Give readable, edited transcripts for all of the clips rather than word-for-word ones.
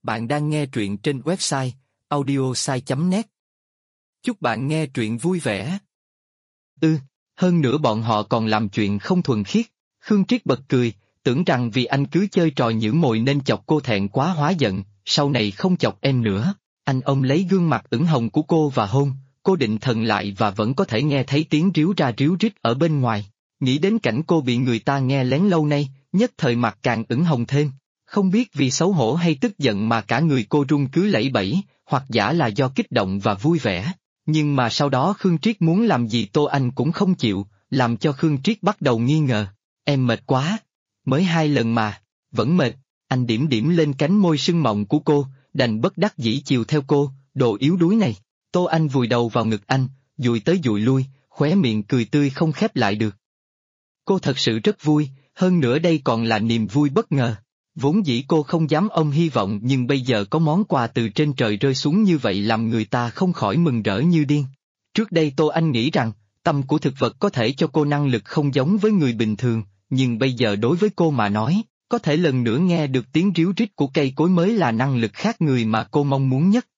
Bạn đang nghe truyện trên website audiosai.net. Chúc bạn nghe truyện vui vẻ. Hơn nữa bọn họ còn làm chuyện không thuần khiết. Khương Triết bật cười, tưởng rằng vì anh cứ chơi trò nhử mồi nên chọc cô thẹn quá hóa giận, sau này không chọc em nữa. Anh ôm lấy gương mặt ửng hồng của cô và hôn, cô định thần lại và vẫn có thể nghe thấy tiếng ríu ra ríu rít ở bên ngoài. Nghĩ đến cảnh cô bị người ta nghe lén lâu nay, nhất thời mặt càng ửng hồng thêm. Không biết vì xấu hổ hay tức giận mà cả người cô run cứ lẩy bẩy, hoặc giả là do kích động và vui vẻ. Nhưng mà sau đó Khương Triết muốn làm gì Tô Anh cũng không chịu, làm cho Khương Triết bắt đầu nghi ngờ. Em mệt quá. Mới 2 lần mà, vẫn mệt. Anh điểm điểm lên cánh môi sưng mọng của cô, đành bất đắc dĩ chiều theo cô, đồ yếu đuối này. Tô Anh vùi đầu vào ngực anh, dụi tới dụi lui, khóe miệng cười tươi không khép lại được. Cô thật sự rất vui, hơn nữa đây còn là niềm vui bất ngờ. Vốn dĩ cô không dám ôm hy vọng nhưng bây giờ có món quà từ trên trời rơi xuống như vậy làm người ta không khỏi mừng rỡ như điên. Trước đây Tô Anh nghĩ rằng, tâm của thực vật có thể cho cô năng lực không giống với người bình thường, nhưng bây giờ đối với cô mà nói, có thể lần nữa nghe được tiếng ríu rít của cây cối mới là năng lực khác người mà cô mong muốn nhất.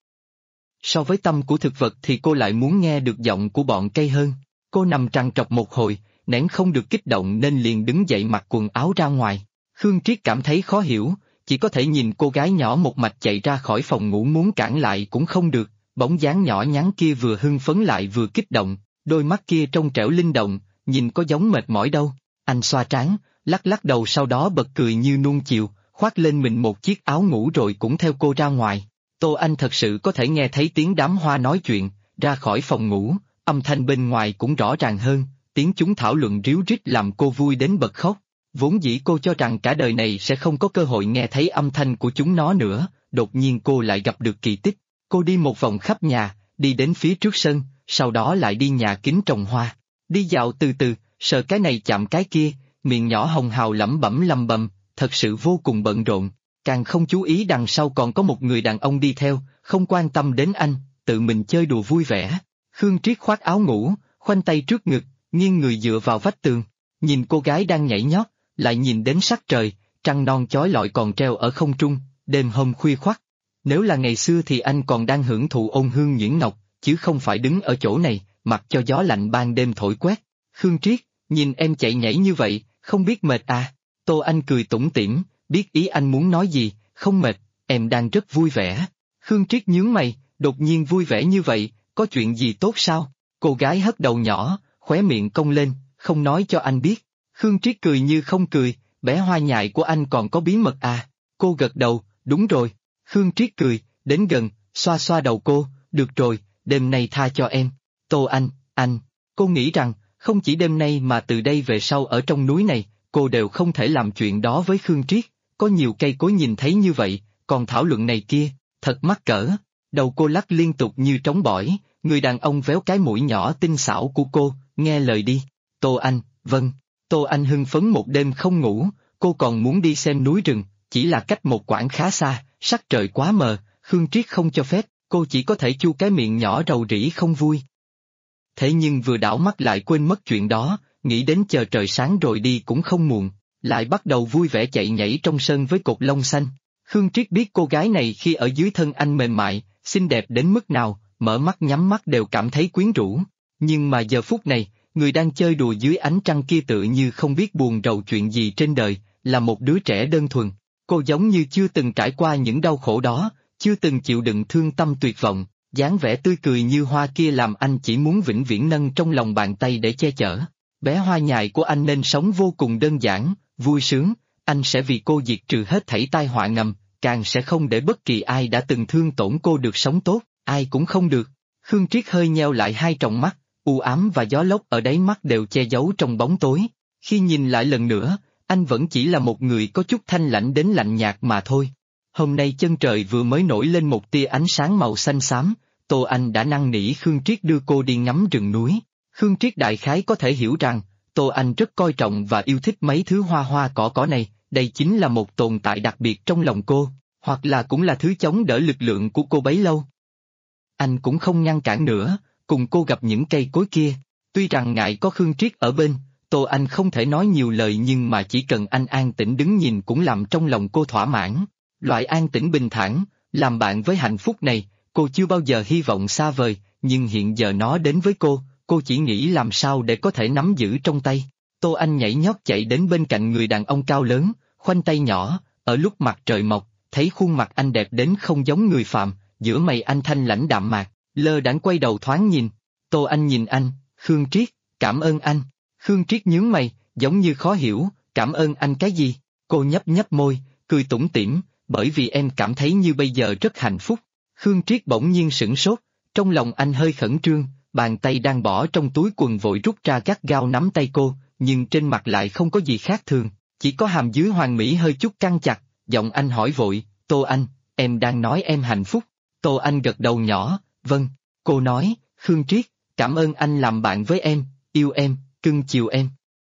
So với tâm của thực vật thì cô lại muốn nghe được giọng của bọn cây hơn. Cô nằm trằn trọc một hồi, nén không được kích động nên liền đứng dậy mặc quần áo ra ngoài. Khương Triết cảm thấy khó hiểu, chỉ có thể nhìn cô gái nhỏ một mạch chạy ra khỏi phòng ngủ muốn cản lại cũng không được, bóng dáng nhỏ nhắn kia vừa hưng phấn lại vừa kích động, đôi mắt kia trong trẻo linh động, nhìn có giống mệt mỏi đâu. Anh xoa trán, lắc lắc đầu sau đó bật cười như nuông chiều, khoác lên mình một chiếc áo ngủ rồi cũng theo cô ra ngoài. Tô Anh thật sự có thể nghe thấy tiếng đám hoa nói chuyện, ra khỏi phòng ngủ, âm thanh bên ngoài cũng rõ ràng hơn, tiếng chúng thảo luận ríu rít làm cô vui đến bật khóc. Vốn dĩ cô cho rằng cả đời này sẽ không có cơ hội nghe thấy âm thanh của chúng nó nữa, đột nhiên cô lại gặp được kỳ tích. Cô đi một vòng khắp nhà, đi đến phía trước sân, sau đó lại đi nhà kính trồng hoa. Đi dạo từ từ, sờ cái này chạm cái kia, miệng nhỏ hồng hào lẩm bẩm lầm bầm, thật sự vô cùng bận rộn. Càng không chú ý đằng sau còn có một người đàn ông đi theo, không quan tâm đến anh, tự mình chơi đùa vui vẻ. Khương Triết khoác áo ngủ, khoanh tay trước ngực, nghiêng người dựa vào vách tường, nhìn cô gái đang nhảy nhót, lại nhìn đến sắc trời, trăng non chói lọi còn treo ở không trung, đêm hôm khuya khoắt. Nếu là ngày xưa thì anh còn đang hưởng thụ ôn hương nhuyễn ngọc, chứ không phải đứng ở chỗ này, mặc cho gió lạnh ban đêm thổi quét. Khương Triết, nhìn em chạy nhảy như vậy, không biết mệt à? Tô Anh cười tủm tỉm, biết ý anh muốn nói gì, không mệt, em đang rất vui vẻ. Khương Triết nhướng mày, đột nhiên vui vẻ như vậy, có chuyện gì tốt sao? Cô gái hất đầu nhỏ, khóe miệng cong lên, không nói cho anh biết. Khương Triết cười như không cười, bé hoa nhại của anh còn có bí mật à? Cô gật đầu, đúng rồi. Khương Triết cười, đến gần, xoa xoa đầu cô, được rồi, đêm nay tha cho em. Tô anh, cô nghĩ rằng, không chỉ đêm nay mà từ đây về sau ở trong núi này, cô đều không thể làm chuyện đó với Khương Triết. Có nhiều cây cối nhìn thấy như vậy, còn thảo luận này kia, thật mắc cỡ. Đầu cô lắc liên tục như trống bỏi, người đàn ông véo cái mũi nhỏ tinh xảo của cô, nghe lời đi. Tô Anh, vâng. Tô Anh hưng phấn một đêm không ngủ, cô còn muốn đi xem núi rừng, chỉ là cách một quãng khá xa, sắc trời quá mờ, Khương Triết không cho phép, cô chỉ có thể chu cái miệng nhỏ rầu rĩ không vui. Thế nhưng vừa đảo mắt lại quên mất chuyện đó, nghĩ đến chờ trời sáng rồi đi cũng không muộn, lại bắt đầu vui vẻ chạy nhảy trong sân với cột lông xanh. Khương Triết biết cô gái này khi ở dưới thân anh mềm mại, xinh đẹp đến mức nào, mở mắt nhắm mắt đều cảm thấy quyến rũ. Nhưng mà giờ phút này, người đang chơi đùa dưới ánh trăng kia tự như không biết buồn rầu chuyện gì trên đời, là một đứa trẻ đơn thuần. Cô giống như chưa từng trải qua những đau khổ đó, chưa từng chịu đựng thương tâm tuyệt vọng, dáng vẻ tươi cười như hoa kia làm anh chỉ muốn vĩnh viễn nâng trong lòng bàn tay để che chở. Bé hoa nhài của anh nên sống vô cùng đơn giản, vui sướng, anh sẽ vì cô diệt trừ hết thảy tai họa ngầm, càng sẽ không để bất kỳ ai đã từng thương tổn cô được sống tốt, ai cũng không được. Khương Triết hơi nheo lại hai tròng mắt, u ám và gió lốc ở đáy mắt đều che giấu trong bóng tối. Khi nhìn lại lần nữa, anh vẫn chỉ là một người có chút thanh lãnh đến lạnh nhạt mà thôi. Hôm nay chân trời vừa mới nổi lên một tia ánh sáng màu xanh xám, Tô Anh đã năn nỉ Khương Triết đưa cô đi ngắm rừng núi. Khương Triết đại khái có thể hiểu rằng, Tô Anh rất coi trọng và yêu thích mấy thứ hoa hoa cỏ này, đây chính là một tồn tại đặc biệt trong lòng cô, hoặc là cũng là thứ chống đỡ lực lượng của cô bấy lâu. Anh cũng không ngăn cản nữa, cùng cô gặp những cây cối kia. Tuy rằng ngại có Khương Triết ở bên, Tô Anh không thể nói nhiều lời nhưng mà chỉ cần anh an tĩnh đứng nhìn cũng làm trong lòng cô thỏa mãn. Loại an tĩnh bình thản, làm bạn với hạnh phúc này, cô chưa bao giờ hy vọng xa vời, nhưng hiện giờ nó đến với cô chỉ nghĩ làm sao để có thể nắm giữ trong tay. Tô Anh nhảy nhót chạy đến bên cạnh người đàn ông cao lớn, khoanh tay nhỏ, ở lúc mặt trời mọc, thấy khuôn mặt anh đẹp đến không giống người phàm, giữa mày anh thanh lãnh đạm mạc, lơ đãng quay đầu thoáng nhìn. Tô Anh nhìn anh, Khương Triết, cảm ơn anh. Khương Triết nhướng mày, giống như khó hiểu, cảm ơn anh cái gì? Cô nhấp nhấp môi, cười tủm tỉm, bởi vì em cảm thấy như bây giờ rất hạnh phúc. Khương Triết bỗng nhiên sửng sốt, trong lòng anh hơi khẩn trương, bàn tay đang bỏ trong túi quần vội rút ra gắt gao nắm tay cô, nhưng trên mặt lại không có gì khác thường, chỉ có hàm dưới hoàn mỹ hơi chút căng chặt, giọng anh hỏi vội, Tô Anh, em đang nói em hạnh phúc. Tô Anh gật đầu nhỏ, vâng. Cô nói, Khương Triết, cảm ơn anh làm bạn với em, yêu em, cưng chiều em.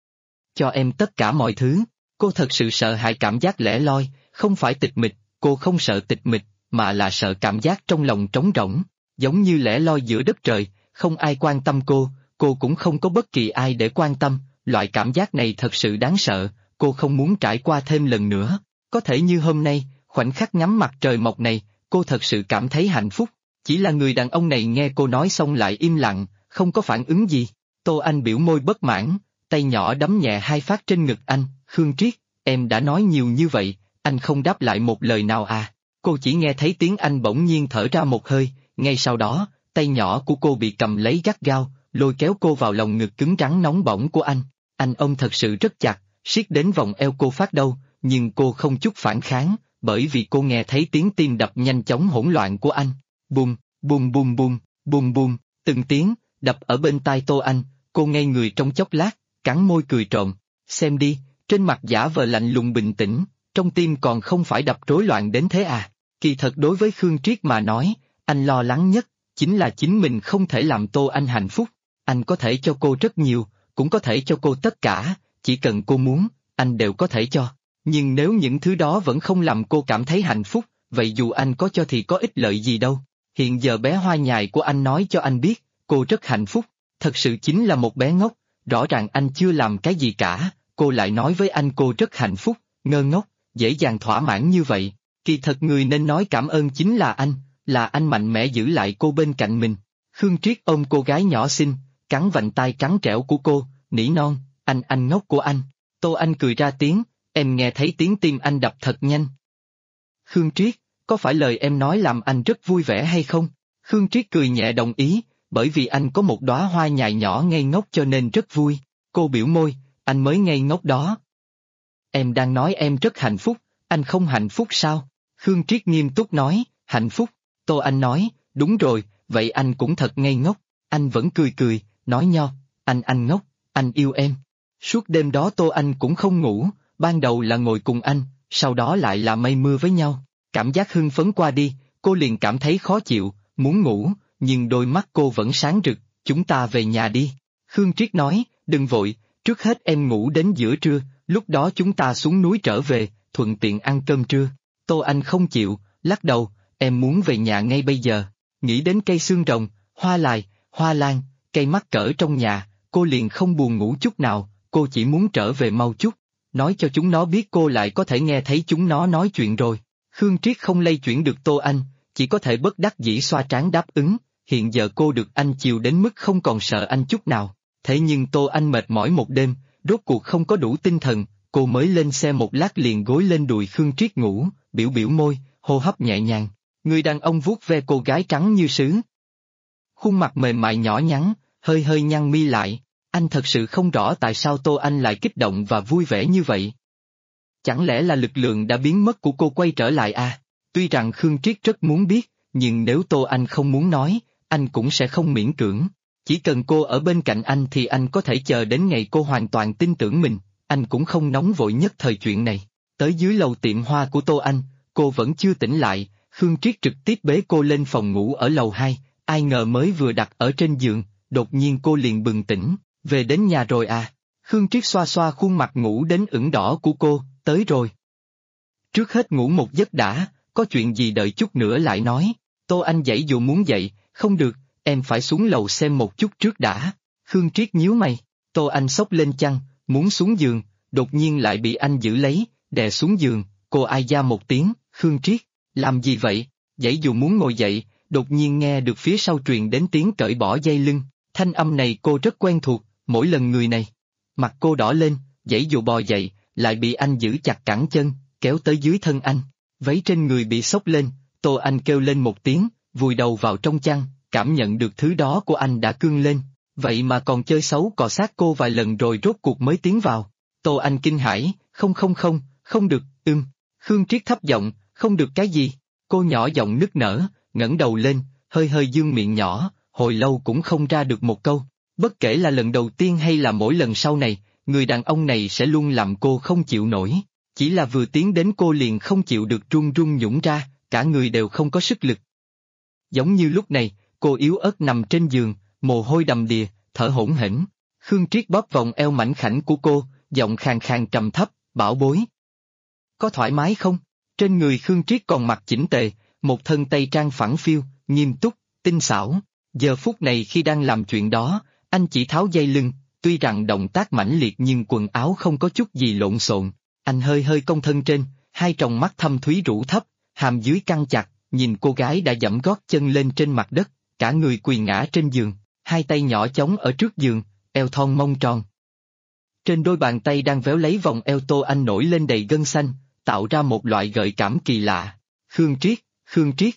Cho em tất cả mọi thứ. Cô thật sự sợ hãi cảm giác lẻ loi, không phải tịch mịch, cô không sợ tịch mịch, mà là sợ cảm giác trong lòng trống rỗng, giống như lẻ loi giữa đất trời, không ai quan tâm cô cũng không có bất kỳ ai để quan tâm, loại cảm giác này thật sự đáng sợ, cô không muốn trải qua thêm lần nữa. Có thể như hôm nay, khoảnh khắc ngắm mặt trời mọc này, cô thật sự cảm thấy hạnh phúc, chỉ là người đàn ông này nghe cô nói xong lại im lặng, không có phản ứng gì. Tô Anh biểu môi bất mãn, tay nhỏ đấm nhẹ hai phát trên ngực anh, Khương Triết, em đã nói nhiều như vậy, anh không đáp lại một lời nào à? Cô chỉ nghe thấy tiếng anh bỗng nhiên thở ra một hơi, ngay sau đó, tay nhỏ của cô bị cầm lấy gắt gao, lôi kéo cô vào lòng ngực cứng rắn nóng bỏng của anh. Anh ôm thật sự rất chặt, siết đến vòng eo cô phát đau, nhưng cô không chút phản kháng, bởi vì cô nghe thấy tiếng tim đập nhanh chóng hỗn loạn của anh. Bùm, bùm bùm bùm, bùm bùm, từng tiếng, đập ở bên tai Tô Anh, cô ngây người trong chốc lát, cắn môi cười trộm, xem đi, trên mặt giả vờ lạnh lùng bình tĩnh, trong tim còn không phải đập rối loạn đến thế à. Kỳ thật đối với Khương Triết mà nói, anh lo lắng nhất, chính là chính mình không thể làm Tô Anh hạnh phúc. Anh có thể cho cô rất nhiều, cũng có thể cho cô tất cả, chỉ cần cô muốn, anh đều có thể cho. Nhưng nếu những thứ đó vẫn không làm cô cảm thấy hạnh phúc, vậy dù anh có cho thì có ích lợi gì đâu. Hiện giờ bé hoa nhài của anh nói cho anh biết, cô rất hạnh phúc, thật sự chính là một bé ngốc, rõ ràng anh chưa làm cái gì cả, cô lại nói với anh cô rất hạnh phúc, ngơ ngốc, dễ dàng thỏa mãn như vậy. Kỳ thật người nên nói cảm ơn chính là anh mạnh mẽ giữ lại cô bên cạnh mình. Khương Triết ôm cô gái nhỏ xinh, cắn vành tai trắng trẻo của cô, nỉ non, anh ngốc của anh. Tô Anh cười ra tiếng, em nghe thấy tiếng tim anh đập thật nhanh. Khương Triết, có phải lời em nói làm anh rất vui vẻ hay không? Khương Triết cười nhẹ đồng ý, bởi vì anh có một đóa hoa nhài nhỏ ngây ngốc cho nên rất vui. Cô biểu môi, anh mới ngây ngốc đó. Em đang nói em rất hạnh phúc, anh không hạnh phúc sao? Khương Triết nghiêm túc nói, hạnh phúc. Tô Anh nói, đúng rồi, vậy anh cũng thật ngây ngốc. Anh vẫn cười cười, nói nho, anh ngốc, anh yêu em. Suốt đêm đó Tô Anh cũng không ngủ, ban đầu là ngồi cùng anh, sau đó lại là mây mưa với nhau. Cảm giác hưng phấn qua đi, cô liền cảm thấy khó chịu, muốn ngủ, nhưng đôi mắt cô vẫn sáng rực, chúng ta về nhà đi. Khương Triết nói, đừng vội, trước hết em ngủ đến giữa trưa, lúc đó chúng ta xuống núi trở về, thuận tiện ăn cơm trưa. Tô Anh không chịu, lắc đầu, em muốn về nhà ngay bây giờ. Nghĩ đến cây xương rồng, hoa lài, hoa lan, cây mắc cỡ trong nhà, cô liền không buồn ngủ chút nào, cô chỉ muốn trở về mau chút, nói cho chúng nó biết cô lại có thể nghe thấy chúng nó nói chuyện rồi. Khương Triết không lay chuyển được Tô Anh, chỉ có thể bất đắc dĩ xoa trán đáp ứng, hiện giờ cô được anh chiều đến mức không còn sợ anh chút nào. Thế nhưng Tô Anh mệt mỏi một đêm, rốt cuộc không có đủ tinh thần, cô mới lên xe một lát liền gối lên đùi Khương Triết ngủ, biểu biểu môi, hô hấp nhẹ nhàng. Người đàn ông vuốt ve cô gái trắng như sứ. Khuôn mặt mềm mại nhỏ nhắn, hơi hơi nhăn mi lại, anh thật sự không rõ tại sao Tô Anh lại kích động và vui vẻ như vậy. Chẳng lẽ là lực lượng đã biến mất của cô quay trở lại à? Tuy rằng Khương Triết rất muốn biết, nhưng nếu Tô Anh không muốn nói, anh cũng sẽ không miễn cưỡng. Chỉ cần cô ở bên cạnh anh thì anh có thể chờ đến ngày cô hoàn toàn tin tưởng mình, anh cũng không nóng vội nhất thời chuyện này. Tới dưới lầu tiệm hoa của Tô Anh, cô vẫn chưa tỉnh lại, Khương Triết trực tiếp bế cô lên phòng ngủ ở lầu 2, ai ngờ mới vừa đặt ở trên giường, đột nhiên cô liền bừng tỉnh, về đến nhà rồi à? Khương Triết xoa xoa khuôn mặt ngủ đến ửng đỏ của cô, tới rồi. Trước hết ngủ một giấc đã, có chuyện gì đợi chút nữa lại nói. Tô Anh giãy dụ muốn dậy, không được, em phải xuống lầu xem một chút trước đã. Khương Triết nhíu mày, Tô Anh xốc lên chăn, muốn xuống giường, đột nhiên lại bị anh giữ lấy, đè xuống giường, cô ai da một tiếng, Khương Triết, làm gì vậy? Dãy dù muốn ngồi dậy, đột nhiên nghe được phía sau truyền đến tiếng cởi bỏ dây lưng, thanh âm này cô rất quen thuộc, mỗi lần người này. Mặt cô đỏ lên, dãy dù bò dậy, lại bị anh giữ chặt cẳng chân, kéo tới dưới thân anh, váy trên người bị xốc lên, Tô Anh kêu lên một tiếng, vùi đầu vào trong chăn, cảm nhận được thứ đó của anh đã cương lên, vậy mà còn chơi xấu cọ sát cô vài lần rồi rốt cuộc mới tiến vào. Tô Anh kinh hãi, không được, Khương Triết thấp giọng, không được cái gì, cô nhỏ giọng nức nở, ngẩng đầu lên, hơi hơi dương miệng nhỏ, hồi lâu cũng không ra được một câu, bất kể là lần đầu tiên hay là mỗi lần sau này, người đàn ông này sẽ luôn làm cô không chịu nổi, chỉ là vừa tiến đến cô liền không chịu được run run nhũng ra, cả người đều không có sức lực. Giống như lúc này, cô yếu ớt nằm trên giường, mồ hôi đầm đìa, thở hổn hển. Khương Triết bóp vòng eo mảnh khảnh của cô, giọng khàn khàn trầm thấp, bảo bối. Có thoải mái không? Trên người Khương Triết còn mặc chỉnh tề, một thân tây trang phẳng phiu, nghiêm túc, tinh xảo. Giờ phút này khi đang làm chuyện đó, anh chỉ tháo dây lưng, tuy rằng động tác mãnh liệt nhưng quần áo không có chút gì lộn xộn. Anh hơi hơi cong thân trên, hai tròng mắt thâm thúy rũ thấp, hàm dưới căng chặt, nhìn cô gái đã giẫm gót chân lên trên mặt đất, cả người quỳ ngã trên giường, hai tay nhỏ chống ở trước giường, eo thon mông tròn. Trên đôi bàn tay đang véo lấy vòng eo Tô Anh nổi lên đầy gân xanh, tạo ra một loại gợi cảm kỳ lạ. Khương Triết.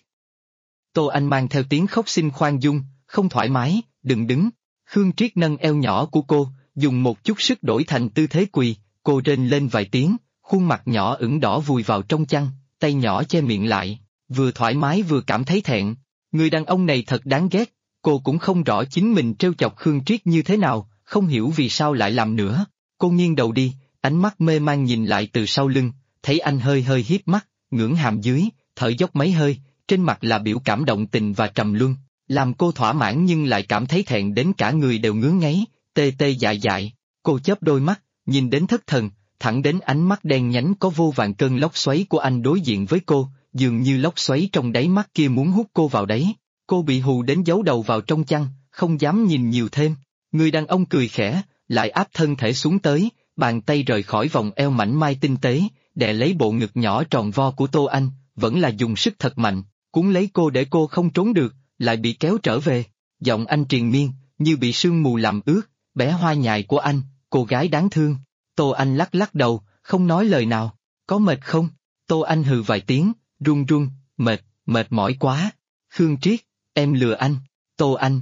Tô Anh mang theo tiếng khóc xin khoan dung, không thoải mái, đừng đứng. Khương Triết nâng eo nhỏ của cô, dùng một chút sức đổi thành tư thế quỳ, cô rên lên vài tiếng, khuôn mặt nhỏ ửng đỏ vùi vào trong chăn, tay nhỏ che miệng lại, vừa thoải mái vừa cảm thấy thẹn. Người đàn ông này thật đáng ghét, cô cũng không rõ chính mình trêu chọc Khương Triết như thế nào, không hiểu vì sao lại làm nữa. Cô nghiêng đầu đi, ánh mắt mê man nhìn lại từ sau lưng, thấy anh hơi hơi hiếp mắt, ngưỡng hàm dưới, thở dốc mấy hơi, trên mặt là biểu cảm động tình và trầm luân, làm cô thỏa mãn nhưng lại cảm thấy thẹn đến cả người đều ngứa ngáy, tê tê dại dại. Cô chớp đôi mắt, nhìn đến thất thần, thẳng đến ánh mắt đen nhánh có vô vàn cơn lốc xoáy của anh đối diện với cô, dường như lốc xoáy trong đáy mắt kia muốn hút cô vào đấy. Cô bị hù đến giấu đầu vào trong chăn, không dám nhìn nhiều thêm. Người đàn ông cười khẽ, lại áp thân thể xuống tới, bàn tay rời khỏi vòng eo mảnh mai tinh tế, đè lấy bộ ngực nhỏ tròn vo của Tô Anh, vẫn là dùng sức thật mạnh, cuốn lấy cô để cô không trốn được, lại bị kéo trở về. Giọng anh triền miên, như bị sương mù làm ướt, bé hoa nhài của anh, cô gái đáng thương. Tô Anh lắc lắc đầu, không nói lời nào. Có mệt không? Tô Anh hừ vài tiếng, run run, mệt mỏi quá. Khương Triết, em lừa anh. Tô Anh.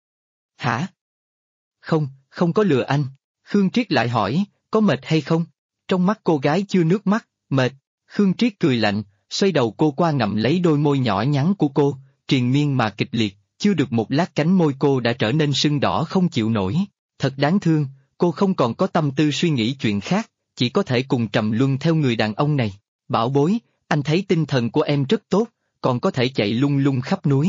Hả? Không có lừa anh. Khương Triết lại hỏi, có mệt hay không? Trong mắt cô gái chưa nước mắt, mệt. Khương Triết cười lạnh, xoay đầu cô qua ngậm lấy đôi môi nhỏ nhắn của cô, triền miên mà kịch liệt, chưa được một lát cánh môi cô đã trở nên sưng đỏ không chịu nổi. Thật đáng thương, cô không còn có tâm tư suy nghĩ chuyện khác, chỉ có thể cùng trầm luân theo người đàn ông này. Bảo bối, anh thấy tinh thần của em rất tốt, còn có thể chạy lung lung khắp núi.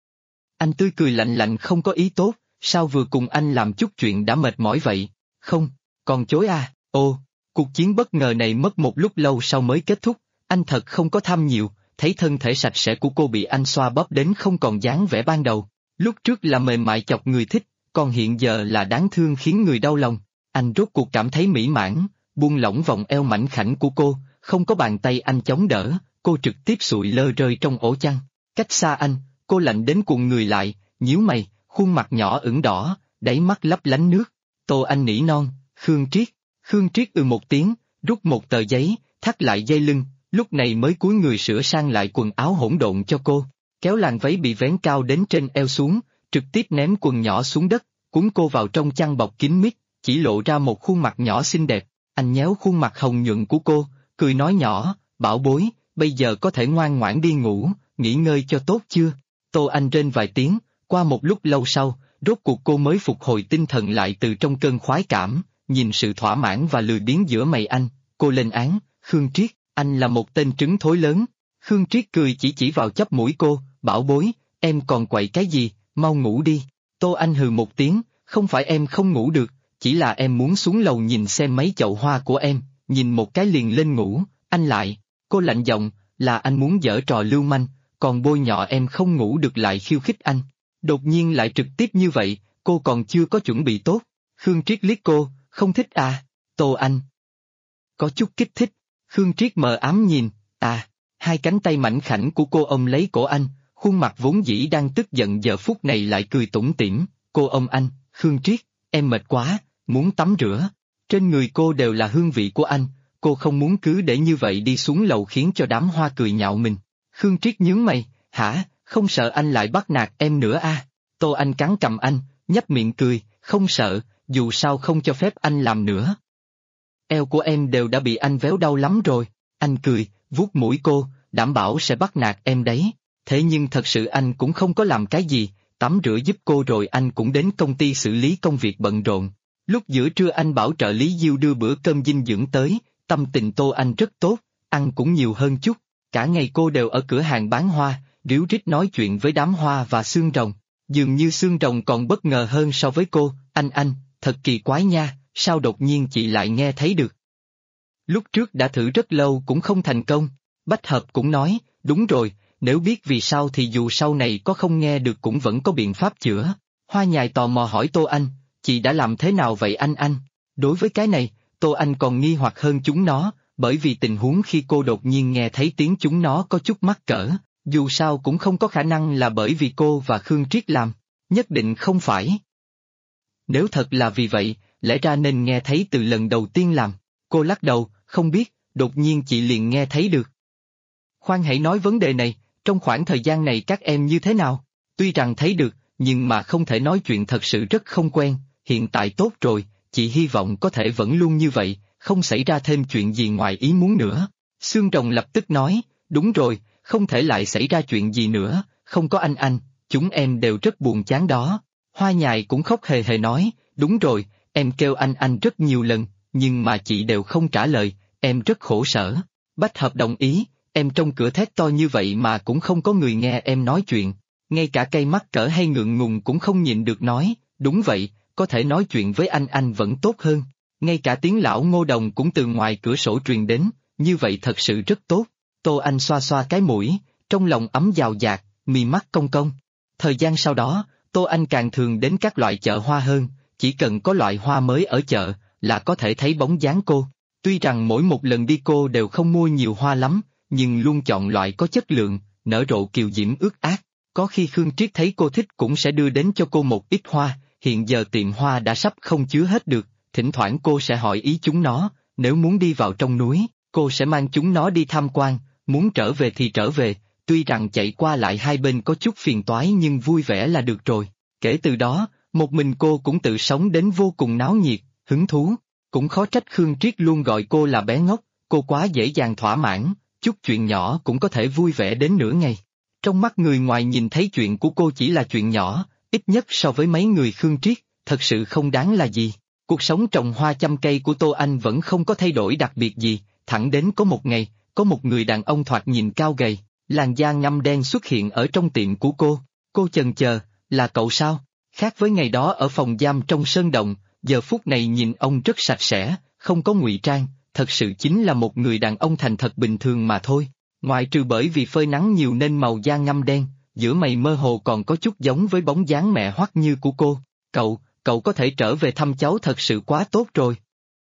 Anh tươi cười lạnh lạnh không có ý tốt, sao vừa cùng anh làm chút chuyện đã mệt mỏi vậy? Không, còn chối à? Ô, cuộc chiến bất ngờ này mất một lúc lâu sau mới kết thúc, anh thật không có tham nhiều, thấy thân thể sạch sẽ của cô bị anh xoa bóp đến không còn dáng vẻ ban đầu. Lúc trước là mềm mại chọc người thích, còn hiện giờ là đáng thương khiến người đau lòng. Anh rốt cuộc cảm thấy mỹ mãn, buông lỏng vòng eo mảnh khảnh của cô, không có bàn tay anh chống đỡ, cô trực tiếp sụi lơ rơi trong ổ chăn. Cách xa anh, cô lạnh đến cuộn người lại, nhíu mày, khuôn mặt nhỏ ửng đỏ, đáy mắt lấp lánh nước. Tô Anh nỉ non, Khương Triết. Khương Triết một tiếng, rút một tờ giấy, thắt lại dây lưng, lúc này mới cúi người sửa sang lại quần áo hỗn độn cho cô, kéo làn váy bị vén cao đến trên eo xuống, trực tiếp ném quần nhỏ xuống đất, cuốn cô vào trong chăn bọc kín mít, chỉ lộ ra một khuôn mặt nhỏ xinh đẹp. Anh nhéo khuôn mặt hồng nhuận của cô, cười nói nhỏ, bảo bối, bây giờ có thể ngoan ngoãn đi ngủ, nghỉ ngơi cho tốt chưa? Tô Anh rên vài tiếng, qua một lúc lâu sau, rốt cuộc cô mới phục hồi tinh thần lại từ trong cơn khoái cảm, nhìn sự thỏa mãn và lười biếng giữa mày anh, cô lên án, Khương Triết, anh là một tên trứng thối lớn. Khương Triết cười chỉ vào chóp mũi cô, bảo bối, em còn quậy cái gì, mau ngủ đi. Tô Anh hừ một tiếng, không phải em không ngủ được, chỉ là em muốn xuống lầu nhìn xem mấy chậu hoa của em, nhìn một cái liền lên ngủ, anh lại. Cô lạnh giọng, là anh muốn giở trò lưu manh, còn bôi nhọ em không ngủ được lại khiêu khích anh. Đột nhiên lại trực tiếp như vậy, cô còn chưa có chuẩn bị tốt. Khương Triết liếc cô, không thích à? Tô Anh có chút kích thích. Khương Triết mờ ám nhìn, à, Hai cánh tay mảnh khảnh của cô ôm lấy cổ anh, khuôn mặt vốn dĩ đang tức giận giờ phút này lại cười tủm tỉm. Cô ôm anh, Khương Triết, em mệt quá, muốn tắm rửa. Trên người cô đều là hương vị của anh, cô không muốn cứ để như vậy đi xuống lầu khiến cho đám hoa cười nhạo mình. Khương Triết nhướng mày, hả, không sợ anh lại bắt nạt em nữa à? Tô Anh cắn cầm anh, nhếch miệng cười, không sợ, dù sao không cho phép anh làm nữa. Eo của em đều đã bị anh véo đau lắm rồi. Anh cười, vuốt mũi cô, đảm bảo sẽ bắt nạt em đấy. Thế nhưng thật sự anh cũng không có làm cái gì, tắm rửa giúp cô rồi anh cũng đến công ty xử lý công việc bận rộn. Lúc giữa trưa anh bảo trợ lý Diêu đưa bữa cơm dinh dưỡng tới, tâm tình Tô Anh rất tốt, ăn cũng nhiều hơn chút. Cả ngày cô đều ở cửa hàng bán hoa, ríu rít nói chuyện với đám hoa và xương rồng. Dường như xương rồng còn bất ngờ hơn so với cô, anh, thật kỳ quái nha, sao đột nhiên chị lại nghe thấy được? Lúc trước đã thử rất lâu cũng không thành công. Bách Hợp cũng nói, đúng rồi, nếu biết vì sao thì dù sau này có không nghe được cũng vẫn có biện pháp chữa. Hoa Nhài tò mò hỏi Tô Anh, chị đã làm thế nào vậy anh? Đối với cái này, Tô Anh còn nghi hoặc hơn chúng nó, bởi vì tình huống khi cô đột nhiên nghe thấy tiếng chúng nó có chút mắc cỡ, dù sao cũng không có khả năng là bởi vì cô và Khương Triết làm, nhất định không phải. Nếu thật là vì vậy, lẽ ra nên nghe thấy từ lần đầu tiên làm. Cô lắc đầu, không biết, đột nhiên chị liền nghe thấy được. Khoan hãy nói vấn đề này, trong khoảng thời gian này các em như thế nào? Tuy rằng thấy được, nhưng mà không thể nói chuyện thật sự rất không quen, hiện tại tốt rồi, chị hy vọng có thể vẫn luôn như vậy, không xảy ra thêm chuyện gì ngoài ý muốn nữa. Xương Rồng lập tức nói, đúng rồi, không thể lại xảy ra chuyện gì nữa, không có anh, chúng em đều rất buồn chán đó. Hoa Nhài cũng khóc hề hề nói, đúng rồi, em kêu anh rất nhiều lần, nhưng mà chị đều không trả lời, em rất khổ sở. Bách Hợp đồng ý, em trong cửa thét to như vậy mà cũng không có người nghe em nói chuyện. Ngay cả cây mắc cỡ hay ngượng ngùng cũng không nhịn được nói, đúng vậy, có thể nói chuyện với anh vẫn tốt hơn. Ngay cả tiếng lão Ngô Đồng cũng từ ngoài cửa sổ truyền đến, như vậy thật sự rất tốt. Tô Anh xoa xoa cái mũi, trong lòng ấm dào dạt, mì mắt cong cong. Thời gian sau đó, Tô Anh càng thường đến các loại chợ hoa hơn, chỉ cần có loại hoa mới ở chợ, là có thể thấy bóng dáng cô. Tuy rằng mỗi một lần đi cô đều không mua nhiều hoa lắm, nhưng luôn chọn loại có chất lượng, nở rộ kiều diễm ướt át. Có khi Khương Triết thấy cô thích cũng sẽ đưa đến cho cô một ít hoa, hiện giờ tiệm hoa đã sắp không chứa hết được, thỉnh thoảng cô sẽ hỏi ý chúng nó, nếu muốn đi vào trong núi, cô sẽ mang chúng nó đi tham quan, muốn trở về thì trở về, tuy rằng chạy qua lại hai bên có chút phiền toái nhưng vui vẻ là được rồi. Kể từ đó, một mình cô cũng tự sống đến vô cùng náo nhiệt, hứng thú, cũng khó trách Khương Triết luôn gọi cô là bé ngốc, cô quá dễ dàng thỏa mãn, chút chuyện nhỏ cũng có thể vui vẻ đến nửa ngày. Trong mắt người ngoài nhìn thấy chuyện của cô chỉ là chuyện nhỏ, ít nhất so với mấy người Khương Triết, thật sự không đáng là gì. Cuộc sống trồng hoa chăm cây của Tô Anh vẫn không có thay đổi đặc biệt gì, thẳng đến có một ngày, có một người đàn ông thoạt nhìn cao gầy, làn da ngăm đen xuất hiện ở trong tiệm của cô chần chờ, là cậu sao? Khác với ngày đó ở phòng giam trong sơn động, giờ phút này nhìn ông rất sạch sẽ, không có ngụy trang, thật sự chính là một người đàn ông thành thật bình thường mà thôi. Ngoại trừ bởi vì phơi nắng nhiều nên màu da ngăm đen, giữa mày mơ hồ còn có chút giống với bóng dáng mẹ Hoắc Như của cô. Cậu có thể trở về thăm cháu thật sự quá tốt rồi.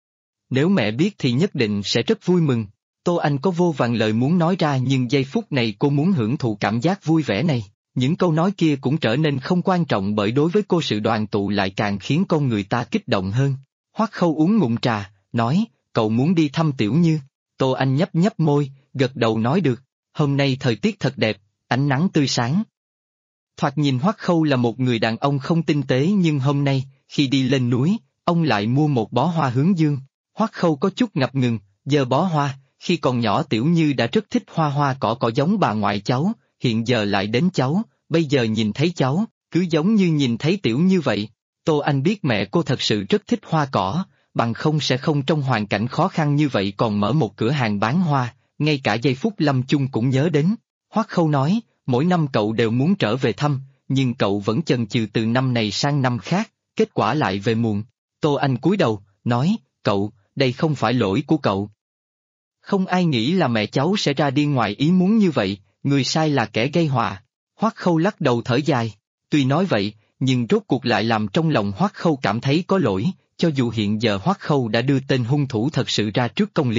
Nếu mẹ biết thì nhất định sẽ rất vui mừng. Tô Anh có vô vàn lời muốn nói ra nhưng giây phút này cô muốn hưởng thụ cảm giác vui vẻ này. Những câu nói kia cũng trở nên không quan trọng bởi đối với cô sự đoàn tụ lại càng khiến con người ta kích động hơn. Hoắc Khâu uống ngụm trà, nói, cậu muốn đi thăm Tiểu Như. Tô Anh nhấp nhấp môi, gật đầu nói được, hôm nay thời tiết thật đẹp, ánh nắng tươi sáng. Thoạt nhìn Hoắc Khâu là một người đàn ông không tinh tế nhưng hôm nay, khi đi lên núi, ông lại mua một bó hoa hướng dương. Hoắc Khâu có chút ngập ngừng, giơ bó hoa, khi còn nhỏ Tiểu Như đã rất thích hoa cỏ giống bà ngoại cháu, hiện giờ lại đến cháu, bây giờ nhìn thấy cháu, cứ giống như nhìn thấy Tiểu Như vậy. Tô Anh biết mẹ cô thật sự rất thích hoa cỏ, bằng không sẽ không trong hoàn cảnh khó khăn như vậy còn mở một cửa hàng bán hoa, ngay cả giây phút lâm chung cũng nhớ đến. Hoắc Khâu nói, mỗi năm cậu đều muốn trở về thăm, nhưng cậu vẫn chần chừ từ năm này sang năm khác, kết quả lại về muộn. Tô Anh cúi đầu, nói, cậu, đây không phải lỗi của cậu. Không ai nghĩ là mẹ cháu sẽ ra đi ngoài ý muốn như vậy, người sai là kẻ gây họa. Hoắc Khâu lắc đầu thở dài, tuy nói vậy, nhưng rốt cuộc lại làm trong lòng Hoắc Khâu cảm thấy có lỗi, cho dù hiện giờ Hoắc Khâu đã đưa tên hung thủ thật sự ra trước công lý,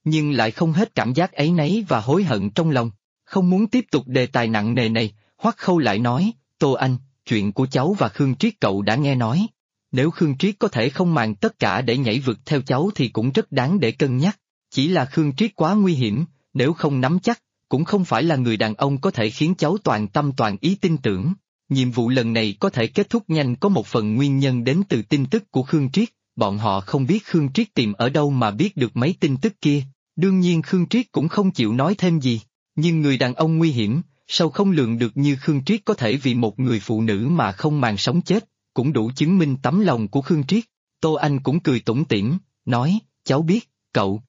nhưng lại không hết cảm giác áy náy và hối hận trong lòng. Không muốn tiếp tục đề tài nặng nề này, Hoắc Khâu lại nói, Tô Anh, chuyện của cháu và Khương Triết cậu đã nghe nói. Nếu Khương Triết có thể không màng tất cả để nhảy vượt theo cháu thì cũng rất đáng để cân nhắc. Chỉ là Khương Triết quá nguy hiểm, nếu không nắm chắc, cũng không phải là người đàn ông có thể khiến cháu toàn tâm toàn ý tin tưởng. Nhiệm vụ lần này có thể kết thúc nhanh có một phần nguyên nhân đến từ tin tức của Khương Triết, bọn họ không biết Khương Triết tìm ở đâu mà biết được mấy tin tức kia. Đương nhiên Khương Triết cũng không chịu nói thêm gì, nhưng người đàn ông nguy hiểm, sâu không lường được như Khương Triết có thể vì một người phụ nữ mà không màng sống chết, cũng đủ chứng minh tấm lòng của Khương Triết. Tô Anh cũng cười tủm tỉm, nói, cháu biết, cậu.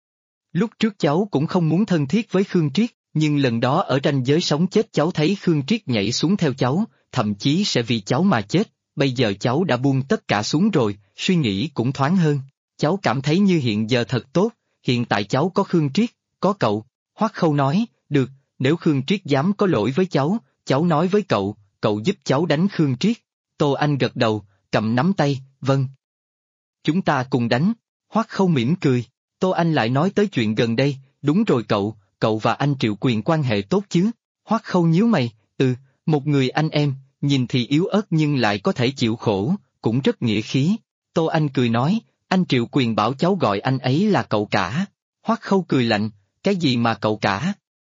Lúc trước cháu cũng không muốn thân thiết với Khương Triết, nhưng lần đó ở ranh giới sống chết cháu thấy Khương Triết nhảy xuống theo cháu, thậm chí sẽ vì cháu mà chết, bây giờ cháu đã buông tất cả xuống rồi, suy nghĩ cũng thoáng hơn. Cháu cảm thấy như hiện giờ thật tốt, hiện tại cháu có Khương Triết, có cậu. Hoắc Khâu nói, được, nếu Khương Triết dám có lỗi với cháu nói với cậu, cậu giúp cháu đánh Khương Triết. Tô Anh gật đầu, cầm nắm tay, vâng. Chúng ta cùng đánh. Hoắc Khâu mỉm cười. Tô Anh lại nói tới chuyện gần đây, đúng rồi cậu và anh Triệu Quyền quan hệ tốt chứ? Hoắc Khâu nhíu mày, một người anh em, nhìn thì yếu ớt nhưng lại có thể chịu khổ, cũng rất nghĩa khí. Tô Anh cười nói, anh Triệu Quyền bảo cháu gọi anh ấy là cậu cả. Hoắc Khâu cười lạnh, cái gì mà cậu cả?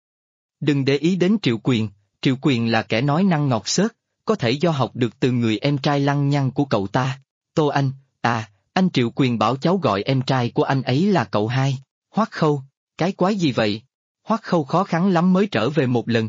Đừng để ý đến Triệu Quyền là kẻ nói năng ngọt xớt, có thể do học được từ người em trai lăng nhăng của cậu ta. Tô Anh, anh Triệu Quyền bảo cháu gọi em trai của anh ấy là cậu hai. Hoắc Khâu, cái quái gì vậy? Hoắc Khâu khó khăn lắm mới trở về một lần.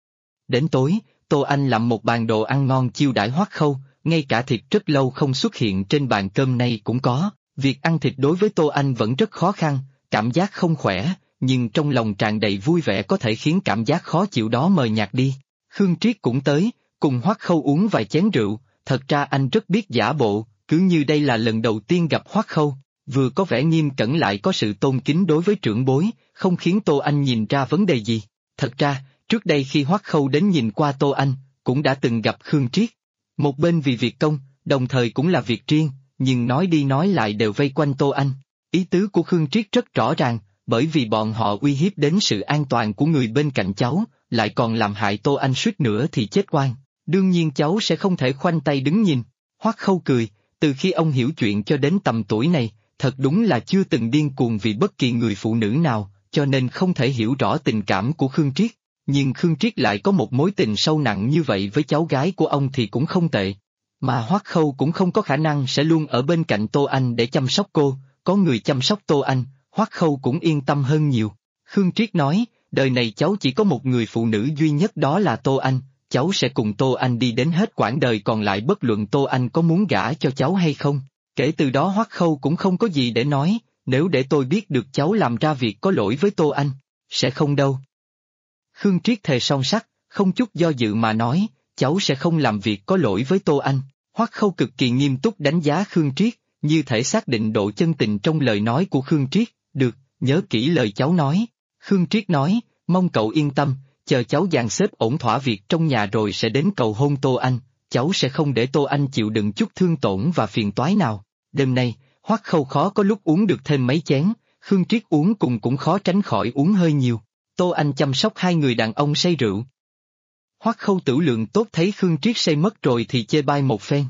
Đến tối, Tô Anh làm một bàn đồ ăn ngon chiêu đãi Hoắc Khâu, ngay cả thịt rất lâu không xuất hiện trên bàn cơm nay cũng có. Việc ăn thịt đối với Tô Anh vẫn rất khó khăn, cảm giác không khỏe, nhưng trong lòng tràn đầy vui vẻ có thể khiến cảm giác khó chịu đó mờ nhạt đi. Khương Triết cũng tới, cùng Hoắc Khâu uống vài chén rượu, thật ra anh rất biết giả bộ, cứ như đây là lần đầu tiên gặp Hoắc Khâu, vừa có vẻ nghiêm cẩn lại có sự tôn kính đối với trưởng bối, không khiến Tô Anh nhìn ra vấn đề gì. Thật ra, trước đây khi Hoắc Khâu đến nhìn qua Tô Anh, cũng đã từng gặp Khương Triết. Một bên vì việc công, đồng thời cũng là việc riêng, nhưng nói đi nói lại đều vây quanh Tô Anh. Ý tứ của Khương Triết rất rõ ràng, bởi vì bọn họ uy hiếp đến sự an toàn của người bên cạnh cháu, lại còn làm hại Tô Anh suýt nữa thì chết oan. Đương nhiên cháu sẽ không thể khoanh tay đứng nhìn. Hoắc Khâu cười, từ khi ông hiểu chuyện cho đến tầm tuổi này, thật đúng là chưa từng điên cuồng vì bất kỳ người phụ nữ nào, cho nên không thể hiểu rõ tình cảm của Khương Triết. Nhưng Khương Triết lại có một mối tình sâu nặng như vậy với cháu gái của ông thì cũng không tệ. Mà Hoắc Khâu cũng không có khả năng sẽ luôn ở bên cạnh Tô Anh để chăm sóc cô, có người chăm sóc Tô Anh, Hoắc Khâu cũng yên tâm hơn nhiều. Khương Triết nói, đời này cháu chỉ có một người phụ nữ duy nhất đó là Tô Anh, cháu sẽ cùng Tô Anh đi đến hết quãng đời còn lại bất luận Tô Anh có muốn gả cho cháu hay không. Kể từ đó Hoắc Khâu cũng không có gì để nói, nếu để tôi biết được cháu làm ra việc có lỗi với Tô Anh, sẽ không đâu. Khương Triết thề son sắt, không chút do dự mà nói, cháu sẽ không làm việc có lỗi với Tô Anh. Hoắc Khâu cực kỳ nghiêm túc đánh giá Khương Triết, như thể xác định độ chân tình trong lời nói của Khương Triết, được, nhớ kỹ lời cháu nói. Khương Triết nói, mong cậu yên tâm, chờ cháu dàn xếp ổn thỏa việc trong nhà rồi sẽ đến cầu hôn Tô Anh, cháu sẽ không để Tô Anh chịu đựng chút thương tổn và phiền toái nào. Đêm nay, Hoắc Khâu khó có lúc uống được thêm mấy chén, Khương Triết uống cùng cũng khó tránh khỏi uống hơi nhiều. Tô Anh chăm sóc hai người đàn ông say rượu. Hoắc Khâu tửu lượng tốt thấy Khương Triết say mất rồi thì chê bai một phen.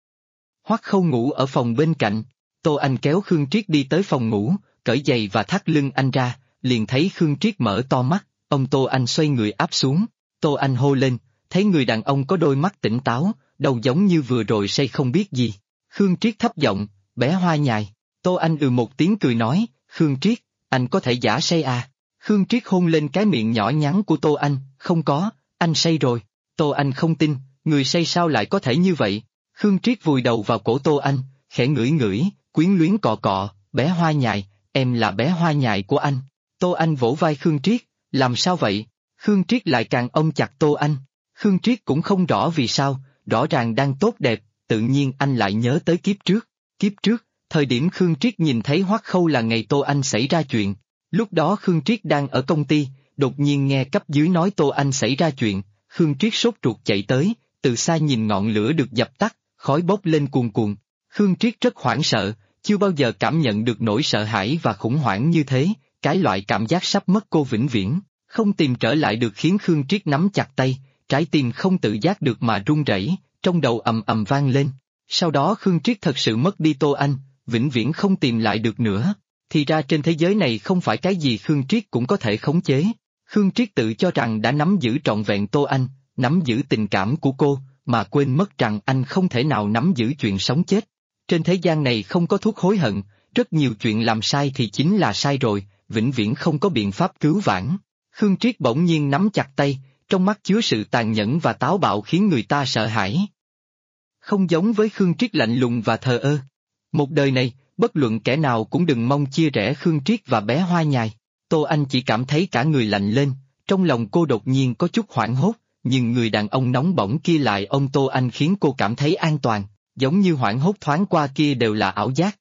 Hoắc Khâu ngủ ở phòng bên cạnh, Tô Anh kéo Khương Triết đi tới phòng ngủ, cởi giày và thắt lưng anh ra, liền thấy Khương Triết mở to mắt, ông Tô Anh xoay người áp xuống, Tô Anh hô lên, thấy người đàn ông có đôi mắt tỉnh táo, đầu giống như vừa rồi say không biết gì. Khương Triết thấp giọng, bé hoa nhài, Tô Anh một tiếng cười nói, Khương Triết, anh có thể giả say à? Khương Triết hôn lên cái miệng nhỏ nhắn của Tô Anh, không có, anh say rồi. Tô Anh không tin, người say sao lại có thể như vậy? Khương Triết vùi đầu vào cổ Tô Anh, khẽ ngửi ngửi, quyến luyến cọ cọ, bé hoa nhài, em là bé hoa nhài của anh. Tô Anh vỗ vai Khương Triết, làm sao vậy? Khương Triết lại càng ôm chặt Tô Anh. Khương Triết cũng không rõ vì sao, rõ ràng đang tốt đẹp, tự nhiên anh lại nhớ tới kiếp trước. Kiếp trước, thời điểm Khương Triết nhìn thấy Hoắc Khâu là ngày Tô Anh xảy ra chuyện. Lúc đó Khương Triết đang ở công ty, đột nhiên nghe cấp dưới nói Tô Anh xảy ra chuyện, Khương Triết sốt ruột chạy tới, từ xa nhìn ngọn lửa được dập tắt, khói bốc lên cuồn cuộn. Khương Triết rất hoảng sợ, chưa bao giờ cảm nhận được nỗi sợ hãi và khủng hoảng như thế, cái loại cảm giác sắp mất cô vĩnh viễn, không tìm trở lại được khiến Khương Triết nắm chặt tay, trái tim không tự giác được mà run rẩy, trong đầu ầm ầm vang lên. Sau đó Khương Triết thật sự mất đi Tô Anh, vĩnh viễn không tìm lại được nữa. Thì ra trên thế giới này không phải cái gì Khương Triết cũng có thể khống chế. Khương Triết tự cho rằng đã nắm giữ trọn vẹn Tô Anh, nắm giữ tình cảm của cô, mà quên mất rằng anh không thể nào nắm giữ chuyện sống chết. Trên thế gian này không có thuốc hối hận, rất nhiều chuyện làm sai thì chính là sai rồi, vĩnh viễn không có biện pháp cứu vãn. Khương Triết bỗng nhiên nắm chặt tay, trong mắt chứa sự tàn nhẫn và táo bạo khiến người ta sợ hãi. Không giống với Khương Triết lạnh lùng và thờ ơ. Một đời này, bất luận kẻ nào cũng đừng mong chia rẽ Khương Triết và bé Hoa Nhài. Tô Anh chỉ cảm thấy cả người lạnh lên, trong lòng cô đột nhiên có chút hoảng hốt, nhưng người đàn ông nóng bỏng kia lại ôm Tô Anh khiến cô cảm thấy an toàn, giống như hoảng hốt thoáng qua kia đều là ảo giác.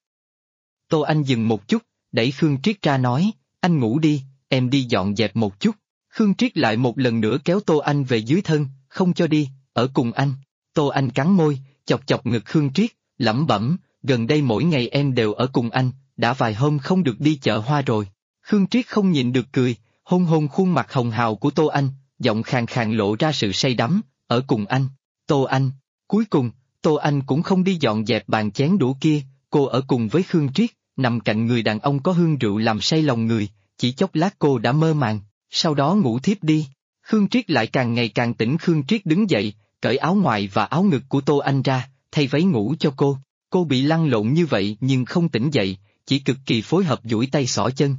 Tô Anh dừng một chút, đẩy Khương Triết ra nói, anh ngủ đi, em đi dọn dẹp một chút. Khương Triết lại một lần nữa kéo Tô Anh về dưới thân, không cho đi, ở cùng anh. Tô Anh cắn môi, chọc chọc ngực Khương Triết, lẩm bẩm, gần đây mỗi ngày em đều ở cùng anh, đã vài hôm không được đi chợ hoa rồi. Khương Triết không nhịn được cười, hôn hôn khuôn mặt hồng hào của Tô Anh, giọng khàn khàn lộ ra sự say đắm, ở cùng anh, Tô Anh. Cuối cùng, Tô Anh cũng không đi dọn dẹp bàn chén đũa kia, cô ở cùng với Khương Triết, nằm cạnh người đàn ông có hương rượu làm say lòng người, chỉ chốc lát cô đã mơ màng, sau đó ngủ thiếp đi. Khương Triết lại càng ngày càng tỉnh. Khương Triết đứng dậy, cởi áo ngoài và áo ngực của Tô Anh ra, thay váy ngủ cho cô. Cô bị lăn lộn như vậy nhưng không tỉnh dậy, chỉ cực kỳ phối hợp duỗi tay xỏ chân.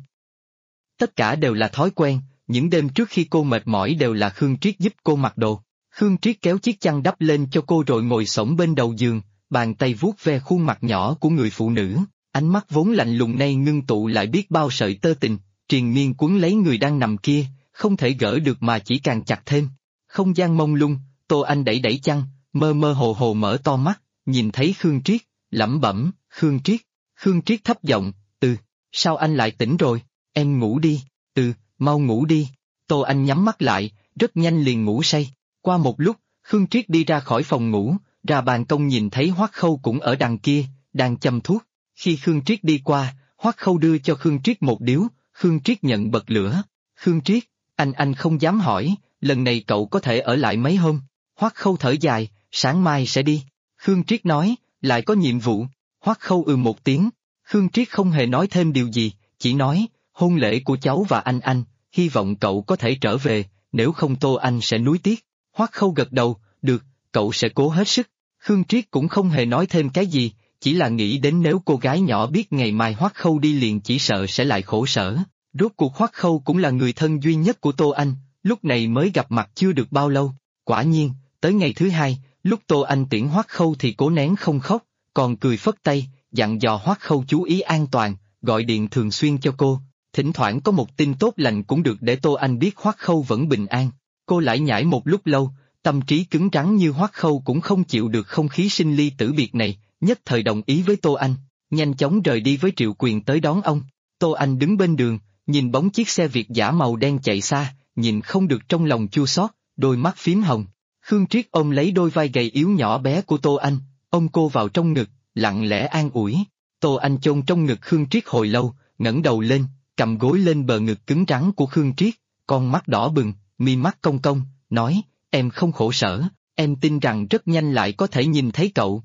Tất cả đều là thói quen, những đêm trước khi cô mệt mỏi đều là Khương Triết giúp cô mặc đồ. Khương Triết kéo chiếc chăn đắp lên cho cô rồi ngồi xổm bên đầu giường, bàn tay vuốt ve khuôn mặt nhỏ của người phụ nữ, ánh mắt vốn lạnh lùng nay ngưng tụ lại biết bao sợi tơ tình, triền miên quấn lấy người đang nằm kia, không thể gỡ được mà chỉ càng chặt thêm. Không gian mông lung, Tô Anh đẩy đẩy chăn, mơ mơ hồ hồ mở to mắt, nhìn thấy Khương Triết, lẩm bẩm, Khương Triết. Khương Triết thấp giọng, sao anh lại tỉnh rồi, em ngủ đi, mau ngủ đi. Tô Anh nhắm mắt lại, rất nhanh liền ngủ say. Qua một lúc, Khương Triết đi ra khỏi phòng ngủ, ra ban công nhìn thấy Hoắc Khâu cũng ở đằng kia, đang châm thuốc. Khi Khương Triết đi qua, Hoắc Khâu đưa cho Khương Triết một điếu, Khương Triết nhận bật lửa. Khương Triết, anh không dám hỏi, lần này cậu có thể ở lại mấy hôm? Hoắc Khâu thở dài, sáng mai sẽ đi. Khương Triết nói, lại có nhiệm vụ. Hoắc Khâu một tiếng. Khương Triết không hề nói thêm điều gì, chỉ nói, hôn lễ của cháu và anh, hy vọng cậu có thể trở về, nếu không Tô Anh sẽ nuối tiếc. Hoắc Khâu gật đầu, được, cậu sẽ cố hết sức. Khương Triết cũng không hề nói thêm cái gì, chỉ là nghĩ đến nếu cô gái nhỏ biết ngày mai Hoắc Khâu đi liền chỉ sợ sẽ lại khổ sở. Rốt cuộc Hoắc Khâu cũng là người thân duy nhất của Tô Anh, lúc này mới gặp mặt chưa được bao lâu. Quả nhiên, tới ngày thứ hai, lúc Tô Anh tiễn Hoắc Khâu thì cố nén không khóc, còn cười phất tay, dặn dò Hoắc Khâu chú ý an toàn, gọi điện thường xuyên cho cô. Thỉnh thoảng có một tin tốt lành cũng được để Tô Anh biết Hoắc Khâu vẫn bình an. Cô lải nhải một lúc lâu, tâm trí cứng rắn như Hoắc Khâu cũng không chịu được không khí sinh ly tử biệt này, nhất thời đồng ý với Tô Anh, nhanh chóng rời đi với Triệu Quyền tới đón ông. Tô Anh đứng bên đường, nhìn bóng chiếc xe Việt dã màu đen chạy xa, nhìn không được trong lòng chua xót, đôi mắt phím hồng. Khương Triết ôm lấy đôi vai gầy yếu nhỏ bé của Tô Anh, ôm cô vào trong ngực, lặng lẽ an ủi. Tô Anh chôn trong ngực Khương Triết hồi lâu, ngẩng đầu lên, cầm gối lên bờ ngực cứng rắn của Khương Triết, con mắt đỏ bừng, mi mắt cong cong, nói, em không khổ sở, em tin rằng rất nhanh lại có thể nhìn thấy cậu.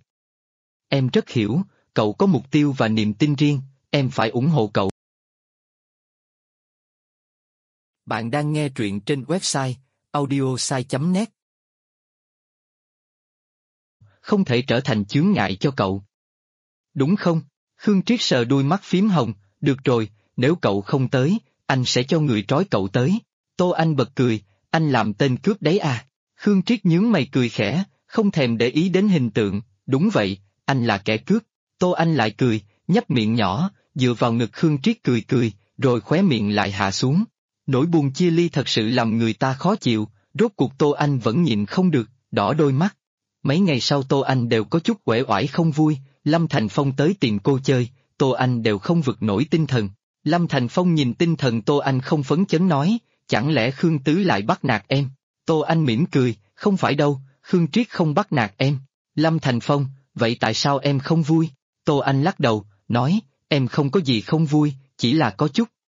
Em rất hiểu, cậu có mục tiêu và niềm tin riêng, em phải ủng hộ cậu. Bạn đang nghe truyện trên website audiosai.net. Không thể trở thành chướng ngại cho cậu. Đúng không? Khương Triết sờ đuôi mắt phím hồng, được rồi, nếu cậu không tới, anh sẽ cho người trói cậu tới. Tô Anh bật cười, anh làm tên cướp đấy à? Khương Triết nhướng mày cười khẽ, không thèm để ý đến hình tượng, đúng vậy, anh là kẻ cướp. Tô Anh lại cười, nhấp miệng nhỏ, dựa vào ngực Khương Triết cười cười, rồi khóe miệng lại hạ xuống. Nỗi buồn chia ly thật sự làm người ta khó chịu, rốt cuộc Tô Anh vẫn nhịn không được, đỏ đôi mắt. Mấy ngày sau Tô Anh đều có chút uể oải không vui, Lâm Thành Phong tới tìm cô chơi, Tô Anh đều không vực nổi tinh thần. Lâm Thành Phong nhìn tinh thần Tô Anh không phấn chấn nói, chẳng lẽ Khương Tứ lại bắt nạt em? Tô Anh mỉm cười, không phải đâu, Khương Triết không bắt nạt em. Lâm Thành Phong, vậy tại sao em không vui? Tô Anh lắc đầu, nói, em không có gì không vui, chỉ là có chút.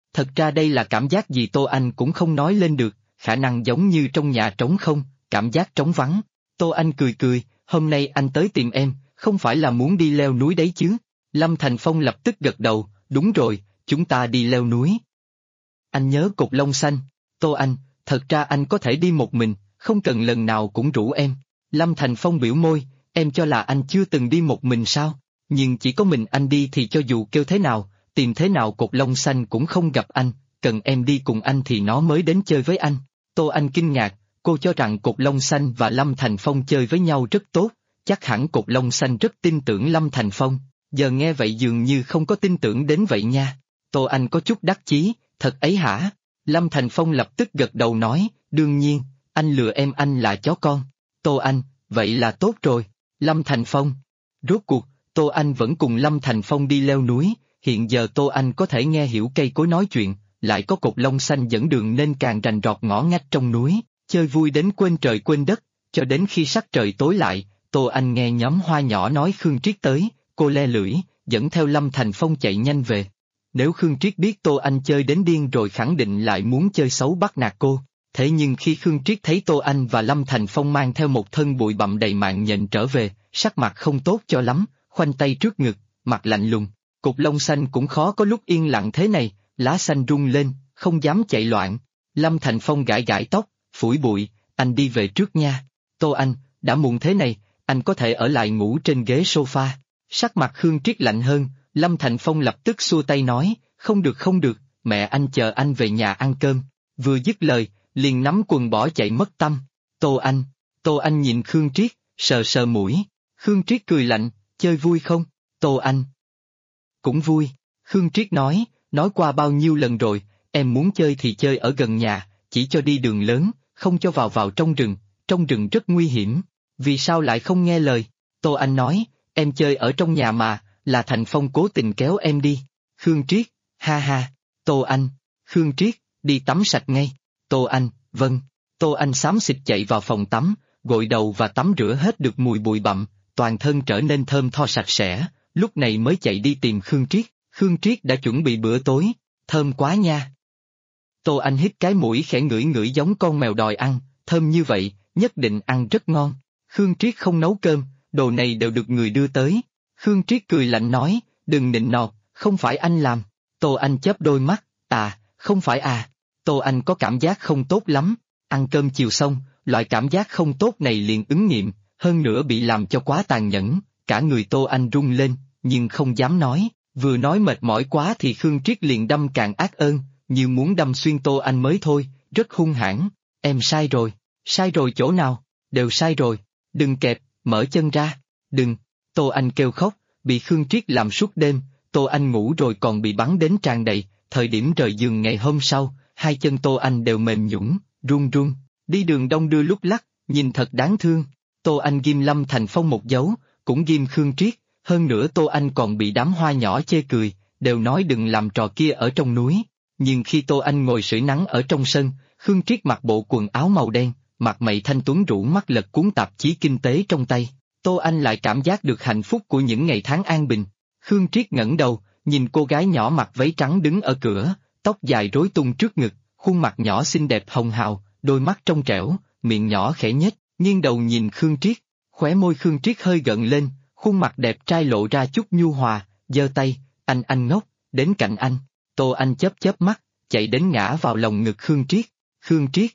Thật ra đây là cảm giác gì Tô Anh cũng không nói lên được, khả năng giống như trong nhà trống không, cảm giác trống vắng. Tô Anh cười cười, hôm nay anh tới tìm em, không phải là muốn đi leo núi đấy chứ? Lâm Thành Phong lập tức gật đầu, đúng rồi, chúng ta đi leo núi. Anh nhớ cục lông xanh. Tô Anh, thật ra anh có thể đi một mình, không cần lần nào cũng rủ em. Lâm Thành Phong biểu môi, em cho là anh chưa từng đi một mình sao? Nhưng chỉ có mình anh đi thì cho dù kêu thế nào, tìm thế nào cục lông xanh cũng không gặp anh, cần em đi cùng anh thì nó mới đến chơi với anh. Tô Anh kinh ngạc, cô cho rằng cục lông xanh và Lâm Thành Phong chơi với nhau rất tốt, chắc hẳn cục lông xanh rất tin tưởng Lâm Thành Phong, giờ nghe vậy dường như không có tin tưởng đến vậy nha. Tô Anh có chút đắc chí, thật ấy hả? Lâm Thành Phong lập tức gật đầu nói, đương nhiên, anh lừa em anh là chó con. Tô Anh, vậy là tốt rồi. Lâm Thành Phong. Rốt cuộc, Tô Anh vẫn cùng Lâm Thành Phong đi leo núi, hiện giờ Tô Anh có thể nghe hiểu cây cối nói chuyện, lại có cục lông xanh dẫn đường nên càng rành rọt ngõ ngách trong núi, chơi vui đến quên trời quên đất, cho đến khi sắc trời tối lại, Tô Anh nghe nhóm hoa nhỏ nói Khương Triết tới, cô le lưỡi, dẫn theo Lâm Thành Phong chạy nhanh về. Nếu Khương Triết biết Tô Anh chơi đến điên rồi khẳng định lại muốn chơi xấu bắt nạt cô. Thế nhưng khi Khương Triết thấy Tô Anh và Lâm Thành Phong mang theo một thân bụi bặm đầy mạng nhện trở về, sắc mặt không tốt cho lắm, khoanh tay trước ngực, mặt lạnh lùng. Cục lông xanh cũng khó có lúc yên lặng thế này, lá xanh rung lên, không dám chạy loạn. Lâm Thành Phong gãi gãi tóc, phủi bụi, anh đi về trước nha. Tô Anh, đã muộn thế này, anh có thể ở lại ngủ trên ghế sofa. Sắc mặt Khương Triết lạnh hơn, Lâm Thành Phong lập tức xua tay nói, không được không được, mẹ anh chờ anh về nhà ăn cơm. Vừa dứt lời, liền nắm quần bỏ chạy mất tăm. Tô Anh nhìn Khương Triết, sờ sờ mũi. Khương Triết cười lạnh, chơi vui không? Tô Anh. Cũng vui. Khương Triết nói qua bao nhiêu lần rồi, em muốn chơi thì chơi ở gần nhà, chỉ cho đi đường lớn, không cho vào trong rừng rất nguy hiểm. Vì sao lại không nghe lời? Tô Anh nói, em chơi ở trong nhà mà, là Thành Phong cố tình kéo em đi. Khương Triết, ha ha. Tô Anh, Khương Triết, đi tắm sạch ngay. Tô Anh, vâng. Tô Anh xám xịt chạy vào phòng tắm, gội đầu và tắm rửa hết được mùi bụi bặm, toàn thân trở nên thơm tho sạch sẽ, lúc này mới chạy đi tìm Khương Triết. Khương Triết đã chuẩn bị bữa tối, thơm quá nha. Tô Anh hít cái mũi khẽ ngửi ngửi giống con mèo đòi ăn, thơm như vậy, nhất định ăn rất ngon. Khương Triết không nấu cơm, đồ này đều được người đưa tới. Khương Triết cười lạnh nói, đừng nịnh nọt, không phải anh làm. Tô Anh chớp đôi mắt, không phải à. Tô Anh có cảm giác không tốt lắm, ăn cơm chiều xong, loại cảm giác không tốt này liền ứng nghiệm, hơn nữa bị làm cho quá tàn nhẫn, cả người Tô Anh run lên, nhưng không dám nói, vừa nói mệt mỏi quá thì Khương Triết liền đâm càng ác ơn, như muốn đâm xuyên Tô Anh mới thôi, rất hung hãn, em sai rồi chỗ nào, đều sai rồi, đừng kẹp, mở chân ra, đừng, Tô Anh kêu khóc, bị Khương Triết làm suốt đêm, Tô Anh ngủ rồi còn bị bắn đến tràn đầy, thời điểm rời giường ngày hôm sau, hai chân Tô Anh đều mềm nhũn, run run, đi đường đông đưa lúc lắc, nhìn thật đáng thương. Tô Anh ghim Lâm Thành Phong một dấu, cũng ghim Khương Triết, hơn nữa Tô Anh còn bị đám hoa nhỏ chê cười, đều nói đừng làm trò kia ở trong núi. Nhưng khi Tô Anh ngồi sưởi nắng ở trong sân, Khương Triết mặc bộ quần áo màu đen, mặt mày thanh tuấn rũ mắt lật cuốn tạp chí kinh tế trong tay. Tô Anh lại cảm giác được hạnh phúc của những ngày tháng an bình. Khương Triết ngẩng đầu, nhìn cô gái nhỏ mặc váy trắng đứng ở cửa, tóc dài rối tung trước ngực, khuôn mặt nhỏ xinh đẹp hồng hào, đôi mắt trong trẻo, miệng nhỏ khẽ nhếch, nghiêng đầu nhìn Khương Triết, khóe môi Khương Triết hơi gợn lên, khuôn mặt đẹp trai lộ ra chút nhu hòa, giơ tay, anh ngốc, đến cạnh anh. Tô Anh chớp mắt, chạy đến ngã vào lòng ngực Khương Triết. Khương Triết,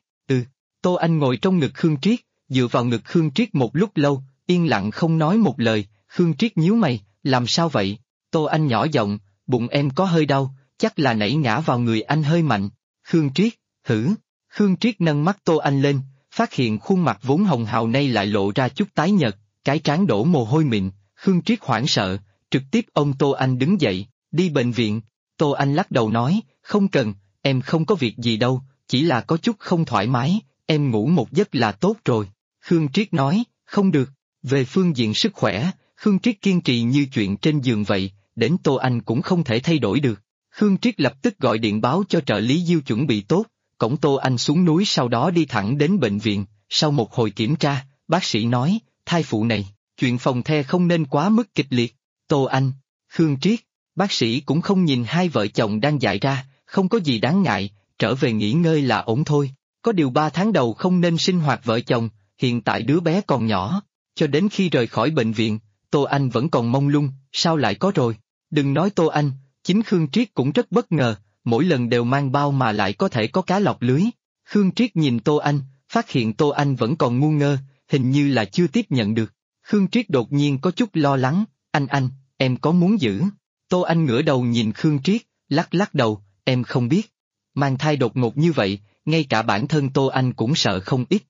Tô Anh ngồi trong ngực Khương Triết, dựa vào ngực Khương Triết một lúc lâu, yên lặng không nói một lời. Khương Triết nhíu mày, làm sao vậy? Tô Anh nhỏ giọng, bụng em có hơi đau, chắc là nãy ngã vào người anh hơi mạnh. Khương Triết, hử? Khương Triết nâng mắt Tô Anh lên, phát hiện khuôn mặt vốn hồng hào nay lại lộ ra chút tái nhợt, cái trán đổ mồ hôi mịn. Khương Triết hoảng sợ, trực tiếp ôm Tô Anh đứng dậy, đi bệnh viện. Tô Anh lắc đầu nói, không cần, em không có việc gì đâu, chỉ là có chút không thoải mái, em ngủ một giấc là tốt rồi. Khương Triết nói, không được, về phương diện sức khỏe, Khương Triết kiên trì như chuyện trên giường vậy, đến Tô Anh cũng không thể thay đổi được. Khương Triết lập tức gọi điện báo cho trợ lý Diêu chuẩn bị tốt, cõng Tô Anh xuống núi sau đó đi thẳng đến bệnh viện. Sau một hồi kiểm tra, bác sĩ nói, thai phụ này, chuyện phòng the không nên quá mức kịch liệt. Tô Anh, Khương Triết, bác sĩ cũng không nhìn hai vợ chồng đang dại ra, không có gì đáng ngại, trở về nghỉ ngơi là ổn thôi. Có điều 3 tháng đầu không nên sinh hoạt vợ chồng, hiện tại đứa bé còn nhỏ. Cho đến khi rời khỏi bệnh viện, Tô Anh vẫn còn mông lung, sao lại có rồi? Đừng nói Tô Anh, chính Khương Triết cũng rất bất ngờ, mỗi lần đều mang bao mà lại có thể có cá lọt lưới. Khương Triết nhìn Tô Anh, phát hiện Tô Anh vẫn còn ngu ngơ, hình như là chưa tiếp nhận được. Khương Triết đột nhiên có chút lo lắng, anh, em có muốn giữ? Tô Anh ngửa đầu nhìn Khương Triết, lắc lắc đầu, em không biết. Mang thai đột ngột như vậy, ngay cả bản thân Tô Anh cũng sợ không ít.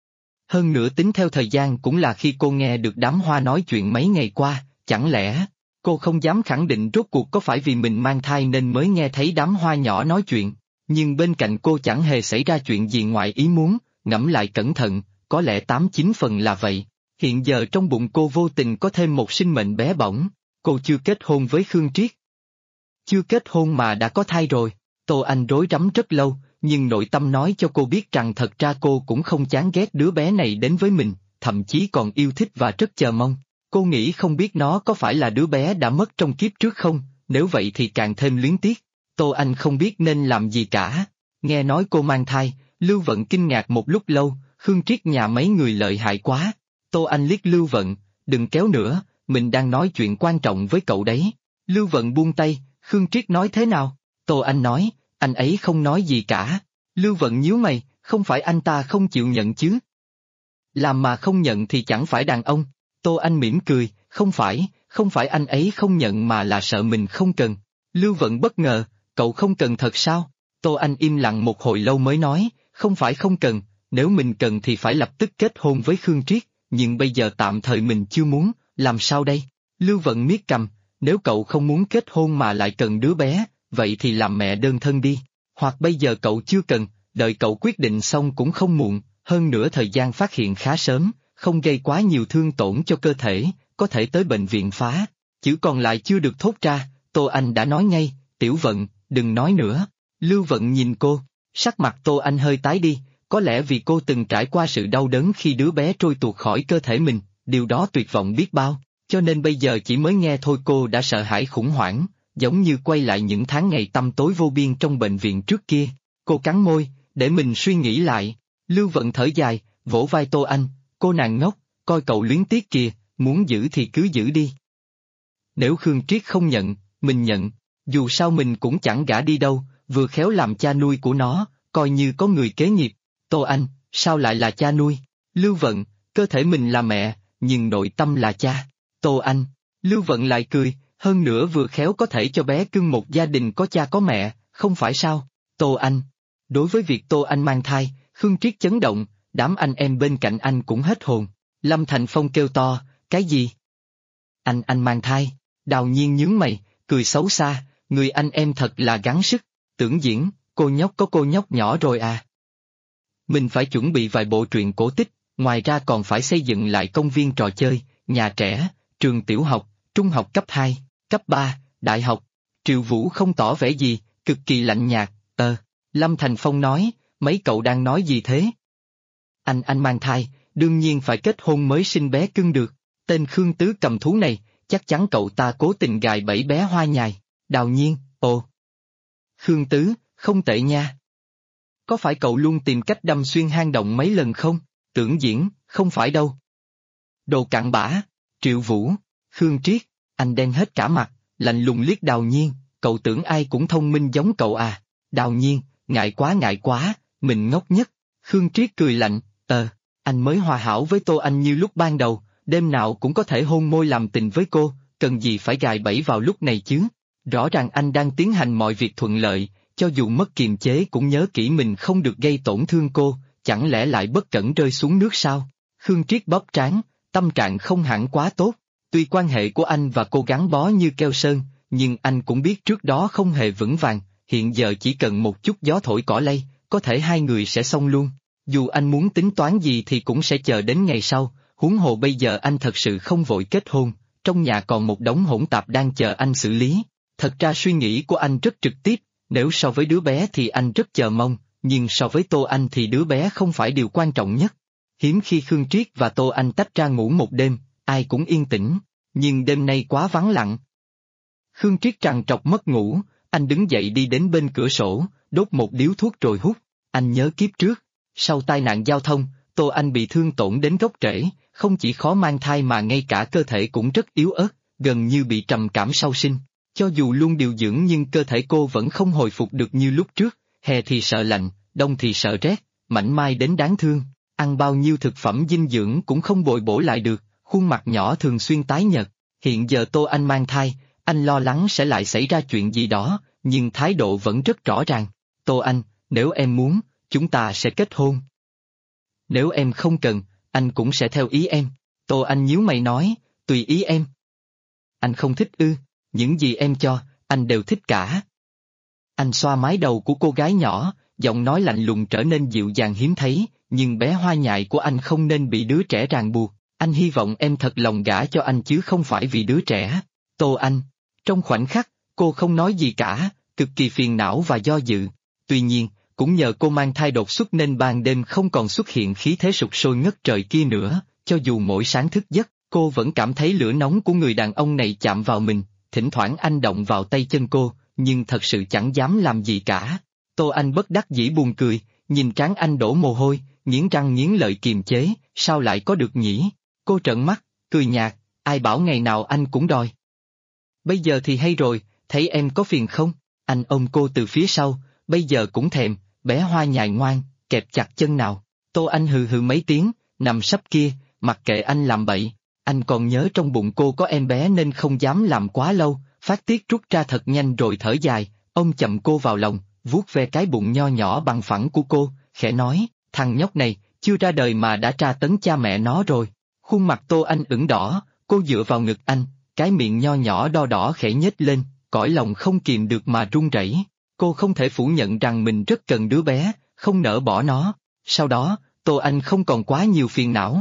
Hơn nữa tính theo thời gian cũng là khi cô nghe được đám hoa nói chuyện mấy ngày qua, chẳng lẽ cô không dám khẳng định rốt cuộc có phải vì mình mang thai nên mới nghe thấy đám hoa nhỏ nói chuyện, nhưng bên cạnh cô chẳng hề xảy ra chuyện gì ngoài ý muốn, ngẫm lại cẩn thận, có lẽ 8-9 phần là vậy. Hiện giờ trong bụng cô vô tình có thêm một sinh mệnh bé bỏng, cô chưa kết hôn với Khương Triết. Chưa kết hôn mà đã có thai rồi, Tô Anh rối rắm rất lâu, nhưng nội tâm nói cho cô biết rằng thật ra cô cũng không chán ghét đứa bé này đến với mình, thậm chí còn yêu thích và rất chờ mong. Cô nghĩ không biết nó có phải là đứa bé đã mất trong kiếp trước không, nếu vậy thì càng thêm luyến tiếc. Tô Anh không biết nên làm gì cả. Nghe nói cô mang thai, Lưu Vận kinh ngạc một lúc lâu, Khương Triết nhà mấy người lợi hại quá. Tô Anh liếc Lưu Vận, đừng kéo nữa, mình đang nói chuyện quan trọng với cậu đấy. Lưu Vận buông tay, Khương Triết nói thế nào? Tô Anh nói, anh ấy không nói gì cả. Lưu Vận nhíu mày, không phải anh ta không chịu nhận chứ? Làm mà không nhận thì chẳng phải đàn ông. Tô Anh mỉm cười, không phải anh ấy không nhận mà là sợ mình không cần. Lưu Vận bất ngờ, cậu không cần thật sao? Tô Anh im lặng một hồi lâu mới nói, không phải không cần, nếu mình cần thì phải lập tức kết hôn với Khương Triết, nhưng bây giờ tạm thời mình chưa muốn, làm sao đây? Lưu Vận miết cầm, nếu cậu không muốn kết hôn mà lại cần đứa bé, vậy thì làm mẹ đơn thân đi, hoặc bây giờ cậu chưa cần, đợi cậu quyết định xong cũng không muộn, hơn nữa thời gian phát hiện khá sớm, không gây quá nhiều thương tổn cho cơ thể, có thể tới bệnh viện phá. Chữ còn lại chưa được thốt ra, Tô Anh đã nói ngay, Tiểu Vận, đừng nói nữa. Lưu Vận nhìn cô, sắc mặt Tô Anh hơi tái đi, có lẽ vì cô từng trải qua sự đau đớn khi đứa bé trôi tuột khỏi cơ thể mình, điều đó tuyệt vọng biết bao, cho nên bây giờ chỉ mới nghe thôi cô đã sợ hãi khủng hoảng, giống như quay lại những tháng ngày tăm tối vô biên trong bệnh viện trước kia. Cô cắn môi, để mình suy nghĩ lại. Lưu Vận thở dài, vỗ vai Tô Anh, cô nàng ngốc, coi cậu luyến tiếc kìa, muốn giữ thì cứ giữ đi. Nếu Khương Triết không nhận, mình nhận, dù sao mình cũng chẳng gả đi đâu, vừa khéo làm cha nuôi của nó, coi như có người kế nghiệp. Tô Anh, sao lại là cha nuôi? Lưu Vận, cơ thể mình là mẹ, nhưng nội tâm là cha. Tô Anh, Lưu Vận lại cười, hơn nữa vừa khéo có thể cho bé cưng một gia đình có cha có mẹ, không phải sao? Tô Anh, đối với việc Tô Anh mang thai, Khương Triết chấn động, đám anh em bên cạnh anh cũng hết hồn. Lâm Thành Phong kêu to, cái gì? Anh mang thai, Đào Nhiên nhướng mày, cười xấu xa, người anh em thật là gắng sức, tưởng diễn, cô nhóc có cô nhóc nhỏ rồi à. Mình phải chuẩn bị vài bộ truyện cổ tích, ngoài ra còn phải xây dựng lại công viên trò chơi, nhà trẻ, trường tiểu học, trung học cấp 2, cấp 3, đại học. Triệu Vũ không tỏ vẻ gì, cực kỳ lạnh nhạt, Lâm Thành Phong nói, mấy cậu đang nói gì thế? Anh mang thai, đương nhiên phải kết hôn mới sinh bé cưng được, tên Khương Tứ cầm thú này, chắc chắn cậu ta cố tình gài bẫy bé hoa nhài. Đào Nhiên, ồ. Khương Tứ, không tệ nha. Có phải cậu luôn tìm cách đâm xuyên hang động mấy lần không? Tưởng diễn, không phải đâu. Đồ cặn bã, Triệu Vũ, Khương Triết, anh đen hết cả mặt, lạnh lùng liếc Đào Nhiên, cậu tưởng ai cũng thông minh giống cậu à? Đào Nhiên, ngại quá, mình ngốc nhất. Khương Triết cười lạnh, anh mới hòa hảo với Tô Anh như lúc ban đầu, đêm nào cũng có thể hôn môi làm tình với cô, cần gì phải gài bẫy vào lúc này chứ? Rõ ràng anh đang tiến hành mọi việc thuận lợi, cho dù mất kiềm chế cũng nhớ kỹ mình không được gây tổn thương cô, chẳng lẽ lại bất cẩn rơi xuống nước sao? Khương Triết bóp trán, tâm trạng không hẳn quá tốt. Tuy quan hệ của anh và cô gắn bó như keo sơn, nhưng anh cũng biết trước đó không hề vững vàng, hiện giờ chỉ cần một chút gió thổi cỏ lay, có thể hai người sẽ xong luôn. Dù anh muốn tính toán gì thì cũng sẽ chờ đến ngày sau, huống hồ bây giờ anh thật sự không vội kết hôn, trong nhà còn một đống hỗn tạp đang chờ anh xử lý. Thật ra suy nghĩ của anh rất trực tiếp, nếu so với đứa bé thì anh rất chờ mong, nhưng so với Tô Anh thì đứa bé không phải điều quan trọng nhất. Hiếm khi Khương Triết và Tô Anh tách ra ngủ một đêm, ai cũng yên tĩnh, nhưng đêm nay quá vắng lặng. Khương Triết trằn trọc mất ngủ, Anh đứng dậy đi đến bên cửa sổ, đốt một điếu thuốc rồi hút. Anh nhớ kiếp trước, sau tai nạn giao thông, Tô Anh bị thương tổn đến gốc rễ, không chỉ khó mang thai mà ngay cả cơ thể cũng rất yếu ớt, gần như bị trầm cảm sau sinh. Cho dù luôn điều dưỡng nhưng cơ thể cô vẫn không hồi phục được như lúc trước, hè thì sợ lạnh, đông thì sợ rét, mảnh mai đến đáng thương. Ăn bao nhiêu thực phẩm dinh dưỡng cũng không bồi bổ lại được, khuôn mặt nhỏ thường xuyên tái nhợt. Hiện giờ Tô Anh mang thai, anh lo lắng sẽ lại xảy ra chuyện gì đó, nhưng thái độ vẫn rất rõ ràng. Tô Anh, nếu em muốn, chúng ta sẽ kết hôn. Nếu em không cần, anh cũng sẽ theo ý em. Tô Anh nhíu mày nói, tùy ý em. Anh không thích ư, những gì em cho, anh đều thích cả. Anh xoa mái đầu của cô gái nhỏ, giọng nói lạnh lùng trở nên dịu dàng hiếm thấy, nhưng bé hoa nhại của anh không nên bị đứa trẻ ràng buộc. Anh hy vọng em thật lòng gả cho anh chứ không phải vì đứa trẻ. Tô Anh. Trong khoảnh khắc, cô không nói gì cả, cực kỳ phiền não và do dự. Tuy nhiên, cũng nhờ cô mang thai đột xuất nên ban đêm không còn xuất hiện khí thế sục sôi ngất trời kia nữa, cho dù mỗi sáng thức giấc, cô vẫn cảm thấy lửa nóng của người đàn ông này chạm vào mình, thỉnh thoảng anh động vào tay chân cô, nhưng thật sự chẳng dám làm gì cả. Tô Anh bất đắc dĩ buồn cười, nhìn trán anh đổ mồ hôi, nghiến răng nghiến lợi kiềm chế, sao lại có được nhỉ? Cô trợn mắt, cười nhạt, ai bảo ngày nào anh cũng đòi. Bây giờ thì hay rồi, thấy em có phiền không? Anh ôm cô từ phía sau, bây giờ cũng thèm, bé hoa nhài ngoan, kẹp chặt chân nào. Tô Anh hừ hừ mấy tiếng, nằm sấp kia, mặc kệ anh làm bậy. Anh còn nhớ trong bụng cô có em bé nên không dám làm quá lâu, phát tiết rút ra thật nhanh rồi thở dài, ôm chậm cô vào lòng, vuốt ve cái bụng nho nhỏ bằng phẳng của cô, khẽ nói, thằng nhóc này, chưa ra đời mà đã tra tấn cha mẹ nó rồi. Khuôn mặt Tô Anh ửng đỏ, cô dựa vào ngực anh, cái miệng nho nhỏ đo đỏ khẽ nhếch lên, cõi lòng không kìm được mà run rẩy. Cô không thể phủ nhận rằng mình rất cần đứa bé, không nỡ bỏ nó. Sau đó, Tô Anh không còn quá nhiều phiền não.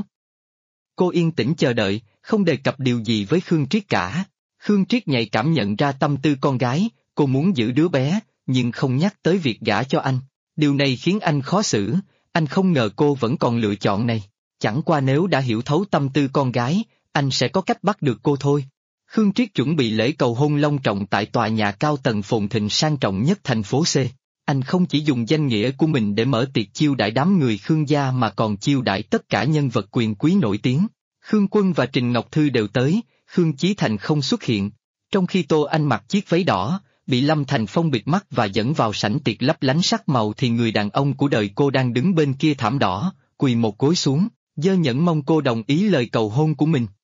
Cô yên tĩnh chờ đợi, không đề cập điều gì với Khương Triết cả. Khương Triết nhạy cảm nhận ra tâm tư con gái, cô muốn giữ đứa bé, nhưng không nhắc tới việc gả cho anh. Điều này khiến anh khó xử, anh không ngờ cô vẫn còn lựa chọn này. Chẳng qua nếu đã hiểu thấu tâm tư con gái, anh sẽ có cách bắt được cô thôi. Khương Triết chuẩn bị lễ cầu hôn long trọng tại tòa nhà cao tầng phồn thịnh sang trọng nhất thành phố C. Anh không chỉ dùng danh nghĩa của mình để mở tiệc chiêu đãi đám người Khương gia mà còn chiêu đãi tất cả nhân vật quyền quý nổi tiếng. Khương Quân và Trình Ngọc Thư đều tới, Khương Chí Thành không xuất hiện. Trong khi Tô Anh mặc chiếc váy đỏ, bị Lâm Thành Phong bịt mắt và dẫn vào sảnh tiệc lấp lánh sắc màu thì người đàn ông của đời cô đang đứng bên kia thảm đỏ, quỳ một gối xuống, giơ nhẫn mong cô đồng ý lời cầu hôn của mình.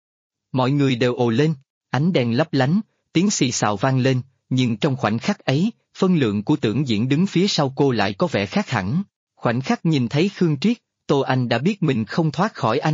Mọi người đều ồ lên, ánh đèn lấp lánh, tiếng xì xào vang lên, nhưng trong khoảnh khắc ấy, phân lượng của Tưởng Diễn đứng phía sau cô lại có vẻ khác hẳn. Khoảnh khắc nhìn thấy Khương Triết, Tô Anh đã biết mình không thoát khỏi anh.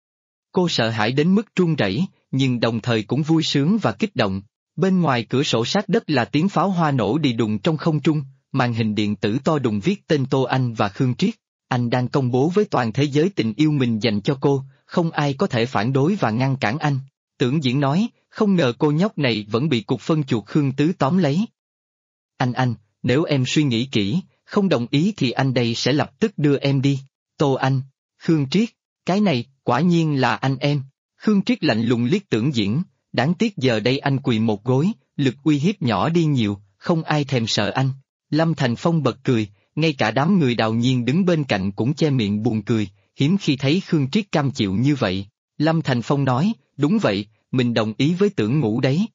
Cô sợ hãi đến mức run rẩy, nhưng đồng thời cũng vui sướng và kích động. Bên ngoài cửa sổ sát đất là tiếng pháo hoa nổ đi đùng trong không trung, màn hình điện tử to đùng viết tên Tô Anh và Khương Triết. Anh đang công bố với toàn thế giới tình yêu mình dành cho cô, không ai có thể phản đối và ngăn cản anh. Tưởng Diễn nói, không ngờ cô nhóc này vẫn bị cục phân chuột Khương Tứ tóm lấy. Anh, nếu em suy nghĩ kỹ, không đồng ý thì anh đây sẽ lập tức đưa em đi. Tô Anh, Khương Triết, cái này, quả nhiên là anh em. Khương Triết lạnh lùng liếc Tưởng Diễn, đáng tiếc giờ đây anh quỳ một gối, lực uy hiếp nhỏ đi nhiều, không ai thèm sợ anh. Lâm Thành Phong bật cười, ngay cả đám người Đào Nhiên đứng bên cạnh cũng che miệng buồn cười, hiếm khi thấy Khương Triết cam chịu như vậy. Lâm Thành Phong nói, đúng vậy, mình đồng ý với Tưởng Ngũ đấy.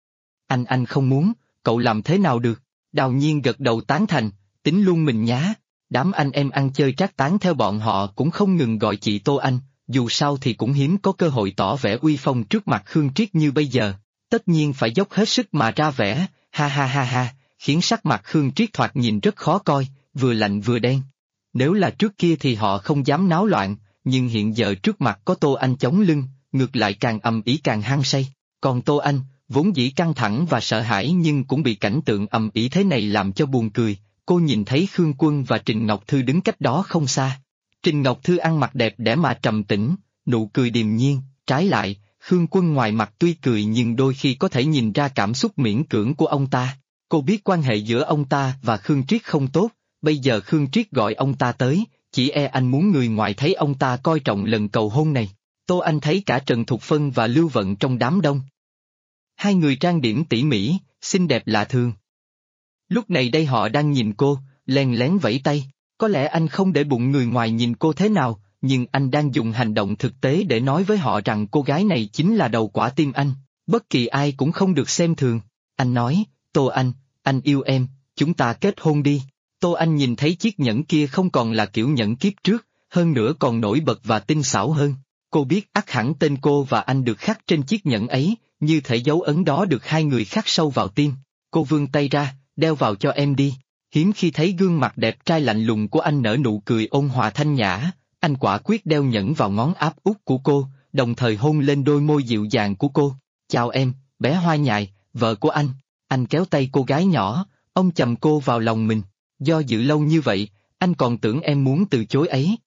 Anh không muốn, cậu làm thế nào được? Đào Nhiên gật đầu tán thành, tính luôn mình nhá. Đám anh em ăn chơi trác tán theo bọn họ cũng không ngừng gọi chị Tô Anh, dù sao thì cũng hiếm có cơ hội tỏ vẻ uy phong trước mặt Khương Triết như bây giờ. Tất nhiên phải dốc hết sức mà ra vẻ, ha ha ha ha, khiến sắc mặt Khương Triết thoạt nhìn rất khó coi, vừa lạnh vừa đen. Nếu là trước kia thì họ không dám náo loạn, nhưng hiện giờ trước mặt có Tô Anh chống lưng, ngược lại càng ầm ĩ càng hăng say. Còn Tô Anh, vốn dĩ căng thẳng và sợ hãi nhưng cũng bị cảnh tượng ầm ĩ thế này làm cho buồn cười. Cô nhìn thấy Khương Quân và Trình Ngọc Thư đứng cách đó không xa. Trình Ngọc Thư ăn mặc đẹp đẽ mà trầm tĩnh, nụ cười điềm nhiên, trái lại, Khương Quân ngoài mặt tuy cười nhưng đôi khi có thể nhìn ra cảm xúc miễn cưỡng của ông ta. Cô biết quan hệ giữa ông ta và Khương Triết không tốt, bây giờ Khương Triết gọi ông ta tới, chỉ e anh muốn người ngoài thấy ông ta coi trọng lần cầu hôn này. Tô Anh thấy cả Trần Thục Phân và Lưu Vận trong đám đông. Hai người trang điểm tỉ mỉ, xinh đẹp lạ thường. Lúc này đây họ đang nhìn cô, len lén vẫy tay. Có lẽ anh không để bụng người ngoài nhìn cô thế nào, nhưng anh đang dùng hành động thực tế để nói với họ rằng cô gái này chính là đầu quả tim anh. Bất kỳ ai cũng không được xem thường. Anh nói, Tô anh yêu em, chúng ta kết hôn đi. Tô Anh nhìn thấy chiếc nhẫn kia không còn là kiểu nhẫn kiếp trước, hơn nữa còn nổi bật và tinh xảo hơn. Cô biết ắt hẳn tên cô và anh được khắc trên chiếc nhẫn ấy, như thể dấu ấn đó được hai người khắc sâu vào tim. Cô vươn tay ra, đeo vào cho em đi. Hiếm khi thấy gương mặt đẹp trai lạnh lùng của anh nở nụ cười ôn hòa thanh nhã, anh quả quyết đeo nhẫn vào ngón áp út của cô, đồng thời hôn lên đôi môi dịu dàng của cô. Chào em, bé hoa nhài, vợ của anh. Anh kéo tay cô gái nhỏ, ông chầm cô vào lòng mình. Do dự lâu như vậy, anh còn tưởng em muốn từ chối ấy.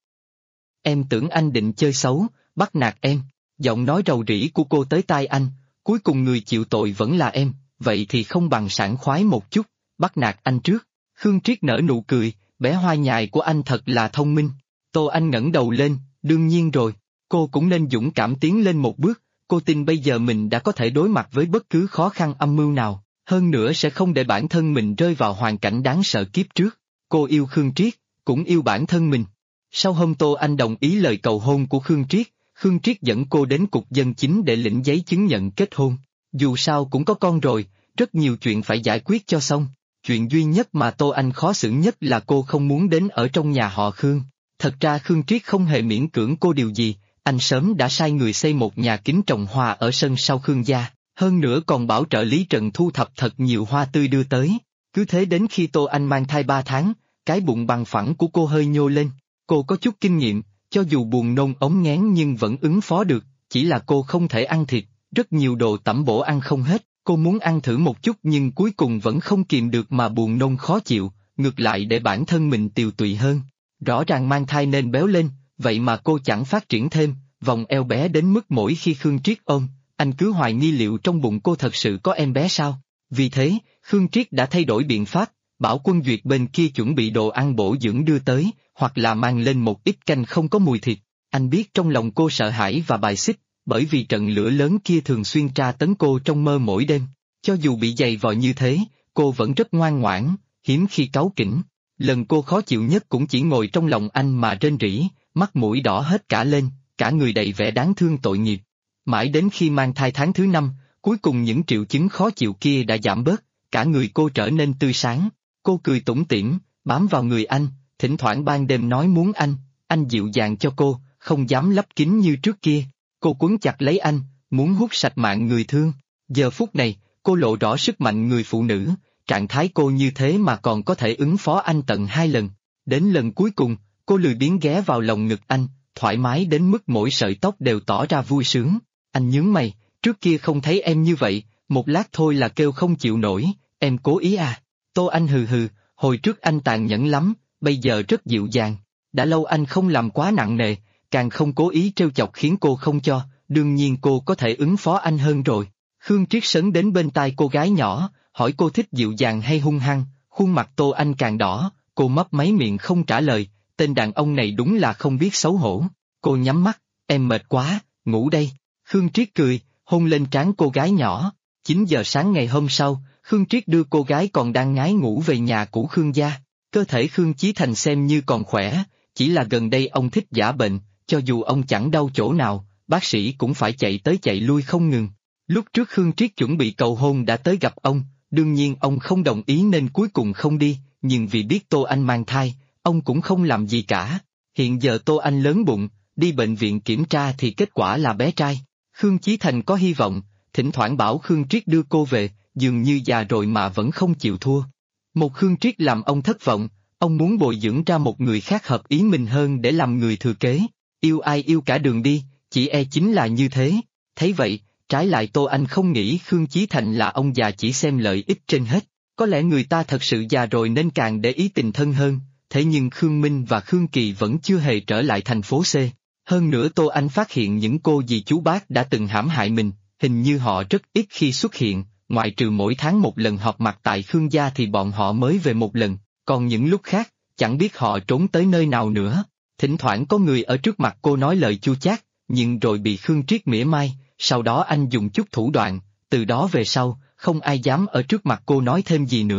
Em tưởng anh định chơi xấu, bắt nạt em. Giọng nói rầu rĩ của cô tới tai anh, cuối cùng người chịu tội vẫn là em, vậy thì không bằng sảng khoái một chút, bắt nạt anh trước. Khương Triết nở nụ cười, bé hoa nhài của anh thật là thông minh. Tô Anh ngẩng đầu lên, đương nhiên rồi, cô cũng nên dũng cảm tiến lên một bước, cô tin bây giờ mình đã có thể đối mặt với bất cứ khó khăn âm mưu nào, hơn nữa sẽ không để bản thân mình rơi vào hoàn cảnh đáng sợ kiếp trước. Cô yêu Khương Triết, cũng yêu bản thân mình. Sau hôm Tô Anh đồng ý lời cầu hôn của Khương Triết dẫn cô đến cục dân chính để lĩnh giấy chứng nhận kết hôn. Dù sao cũng có con rồi, rất nhiều chuyện phải giải quyết cho xong. Chuyện duy nhất mà Tô Anh khó xử nhất là cô không muốn đến ở trong nhà họ Khương. Thật ra Khương Triết không hề miễn cưỡng cô điều gì, anh sớm đã sai người xây một nhà kính trồng hoa ở sân sau Khương gia, hơn nữa còn bảo trợ lý Trần thu thập thật nhiều hoa tươi đưa tới. Cứ thế đến khi Tô Anh mang thai 3 tháng, cái bụng bằng phẳng của cô hơi nhô lên. Cô có chút kinh nghiệm, cho dù buồn nôn ống nghén nhưng vẫn ứng phó được, chỉ là cô không thể ăn thịt, rất nhiều đồ tẩm bổ ăn không hết. Cô muốn ăn thử một chút nhưng cuối cùng vẫn không kìm được mà buồn nôn khó chịu, ngược lại để bản thân mình tiều tụy hơn. Rõ ràng mang thai nên béo lên, vậy mà cô chẳng phát triển thêm, vòng eo bé đến mức mỗi khi Khương Triết ôm, anh cứ hoài nghi liệu trong bụng cô thật sự có em bé sao. Vì thế, Khương Triết đã thay đổi biện pháp, bảo Quân Duyệt bên kia chuẩn bị đồ ăn bổ dưỡng đưa tới, hoặc là mang lên một ít canh không có mùi thịt. Anh biết trong lòng cô sợ hãi và bài xích, bởi vì trận lửa lớn kia thường xuyên tra tấn cô trong mơ mỗi đêm. Cho dù bị giày vò như thế, cô vẫn rất ngoan ngoãn, hiếm khi cáu kỉnh. Lần cô khó chịu nhất cũng chỉ ngồi trong lòng anh mà rên rỉ, mắt mũi đỏ hết cả lên, cả người đầy vẻ đáng thương tội nghiệp. Mãi đến khi mang thai tháng thứ 5, cuối cùng những triệu chứng khó chịu kia đã giảm bớt, cả người cô trở nên tươi sáng. Cô cười tủm tỉm, bám vào người anh, thỉnh thoảng ban đêm nói muốn anh dịu dàng cho cô, không dám lấp kín như trước kia. Cô quấn chặt lấy anh, muốn hút sạch mạng người thương. Giờ phút này, cô lộ rõ sức mạnh người phụ nữ, trạng thái cô như thế mà còn có thể ứng phó anh tận 2 lần. Đến lần cuối cùng, cô lười biếng ghé vào lòng ngực anh, thoải mái đến mức mỗi sợi tóc đều tỏ ra vui sướng. Anh nhướng mày, trước kia không thấy em như vậy, một lát thôi là kêu không chịu nổi, em cố ý à? Tô Anh hừ hừ, hồi trước anh tàn nhẫn lắm, bây giờ rất dịu dàng. Đã lâu anh không làm quá nặng nề, càng không cố ý trêu chọc khiến cô không cho, đương nhiên cô có thể ứng phó anh hơn rồi. Khương Triết sấn đến bên tai cô gái nhỏ, hỏi cô thích dịu dàng hay hung hăng, khuôn mặt Tô Anh càng đỏ, cô mấp máy miệng không trả lời, tên đàn ông này đúng là không biết xấu hổ. Cô nhắm mắt, em mệt quá, ngủ đây. Khương Triết cười, hôn lên trán cô gái nhỏ. 9 giờ sáng ngày hôm sau, Khương Triết đưa cô gái còn đang ngái ngủ về nhà cũ Khương gia. Cơ thể Khương Chí Thành xem như còn khỏe, chỉ là gần đây ông thích giả bệnh, cho dù ông chẳng đau chỗ nào, bác sĩ cũng phải chạy tới chạy lui không ngừng. Lúc trước Khương Triết chuẩn bị cầu hôn đã tới gặp ông, đương nhiên ông không đồng ý nên cuối cùng không đi, nhưng vì biết Tô Anh mang thai, ông cũng không làm gì cả. Hiện giờ Tô Anh lớn bụng, đi bệnh viện kiểm tra thì kết quả là bé trai. Khương Chí Thành có hy vọng, thỉnh thoảng bảo Khương Triết đưa cô về, dường như già rồi mà vẫn không chịu thua. Một Khương Triết làm ông thất vọng, ông muốn bồi dưỡng ra một người khác hợp ý mình hơn để làm người thừa kế. Yêu ai yêu cả đường đi, chỉ e chính là như thế. Thấy vậy, trái lại Tô Anh không nghĩ Khương Chí Thành là ông già chỉ xem lợi ích trên hết. Có lẽ người ta thật sự già rồi nên càng để ý tình thân hơn, thế nhưng Khương Minh và Khương Kỳ vẫn chưa hề trở lại thành phố C. Hơn nữa Tô Anh phát hiện những cô dì chú bác đã từng hãm hại mình, hình như họ rất ít khi xuất hiện, ngoại trừ mỗi tháng một lần họp mặt tại Khương gia thì bọn họ mới về một lần, còn những lúc khác, chẳng biết họ trốn tới nơi nào nữa. Thỉnh thoảng có người ở trước mặt cô nói lời chua chát, nhưng rồi bị Khương Triết mỉa mai, sau đó anh dùng chút thủ đoạn, từ đó về sau, không ai dám ở trước mặt cô nói thêm gì nữa.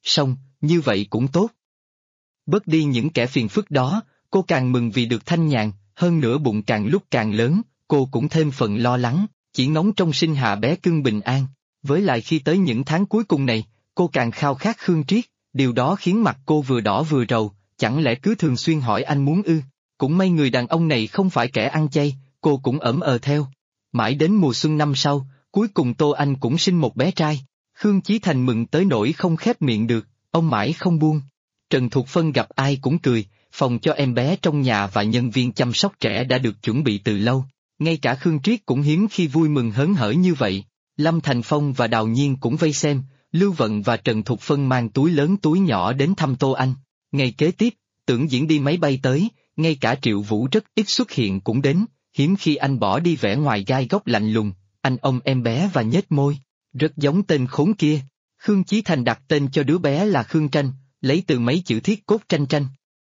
Xong, như vậy cũng tốt. Bớt đi những kẻ phiền phức đó, cô càng mừng vì được thanh nhàn, hơn nữa bụng càng lúc càng lớn, cô cũng thêm phần lo lắng, chỉ ngóng trông sinh hạ bé cưng bình an. Với lại khi tới những tháng cuối cùng này, cô càng khao khát Khương Triết, điều đó khiến mặt cô vừa đỏ vừa rầu, chẳng lẽ cứ thường xuyên hỏi anh muốn ư? Cũng may người đàn ông này không phải kẻ ăn chay, cô cũng ỡm theo. Mãi đến mùa xuân năm sau, cuối cùng Tô Anh cũng sinh một bé trai. Khương Chí Thành mừng tới nỗi không khép miệng được, ông mãi không buông. Trần Thục Phân gặp ai cũng cười, phòng cho em bé trong nhà và nhân viên chăm sóc trẻ đã được chuẩn bị từ lâu. Ngay cả Khương Triết cũng hiếm khi vui mừng hớn hở như vậy. Lâm Thành Phong và Đào Nhiên cũng vây xem, Lưu Vận và Trần Thục Phân mang túi lớn túi nhỏ đến thăm Tô Anh. Ngày kế tiếp, Tưởng Diễn đi máy bay tới, ngay cả Triệu Vũ rất ít xuất hiện cũng đến, hiếm khi anh bỏ đi vẻ ngoài gai góc lạnh lùng, anh ôm em bé và nhếch môi, rất giống tên khốn kia. Khương Chí Thành đặt tên cho đứa bé là Khương Tranh, lấy từ mấy chữ thiết cốt tranh tranh.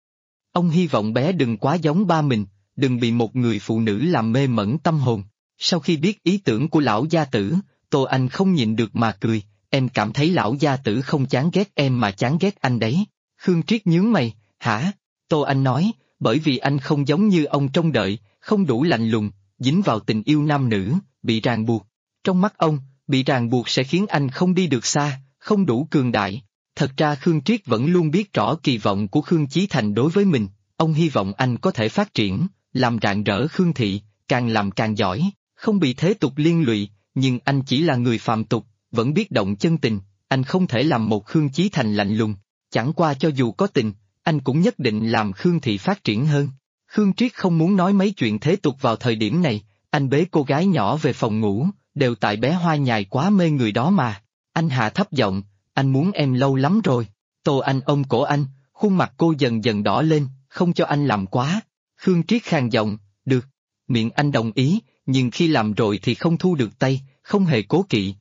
Ông hy vọng bé đừng quá giống ba mình, đừng bị một người phụ nữ làm mê mẩn tâm hồn. Sau khi biết ý tưởng của lão gia tử, Tô Anh không nhịn được mà cười, em cảm thấy lão gia tử không chán ghét em mà chán ghét anh đấy. Khương Triết nhướng mày, hả? Tô Anh nói, bởi vì anh không giống như ông trông đợi, không đủ lạnh lùng, dính vào tình yêu nam nữ, bị ràng buộc. Trong mắt ông, bị ràng buộc sẽ khiến anh không đi được xa, không đủ cường đại. Thật ra Khương Triết vẫn luôn biết rõ kỳ vọng của Khương Chí Thành đối với mình, ông hy vọng anh có thể phát triển, làm rạng rỡ Khương thị, càng làm càng giỏi, không bị thế tục liên lụy, nhưng anh chỉ là người phàm tục, vẫn biết động chân tình, anh không thể làm một Khương Chí Thành lạnh lùng, chẳng qua cho dù có tình, anh cũng nhất định làm Khương thị phát triển hơn. Khương Triết không muốn nói mấy chuyện thế tục vào thời điểm này, anh bế cô gái nhỏ về phòng ngủ, đều tại bé Hoa Nhài quá mê người đó mà. Anh hạ thấp giọng, anh muốn em lâu lắm rồi. Tô Anh ôm cổ anh, khuôn mặt cô dần dần đỏ lên, không cho anh làm quá. Khương Triết khàn giọng, được. Miệng anh đồng ý, nhưng khi làm rồi thì không thu được tay, không hề cố kỵ.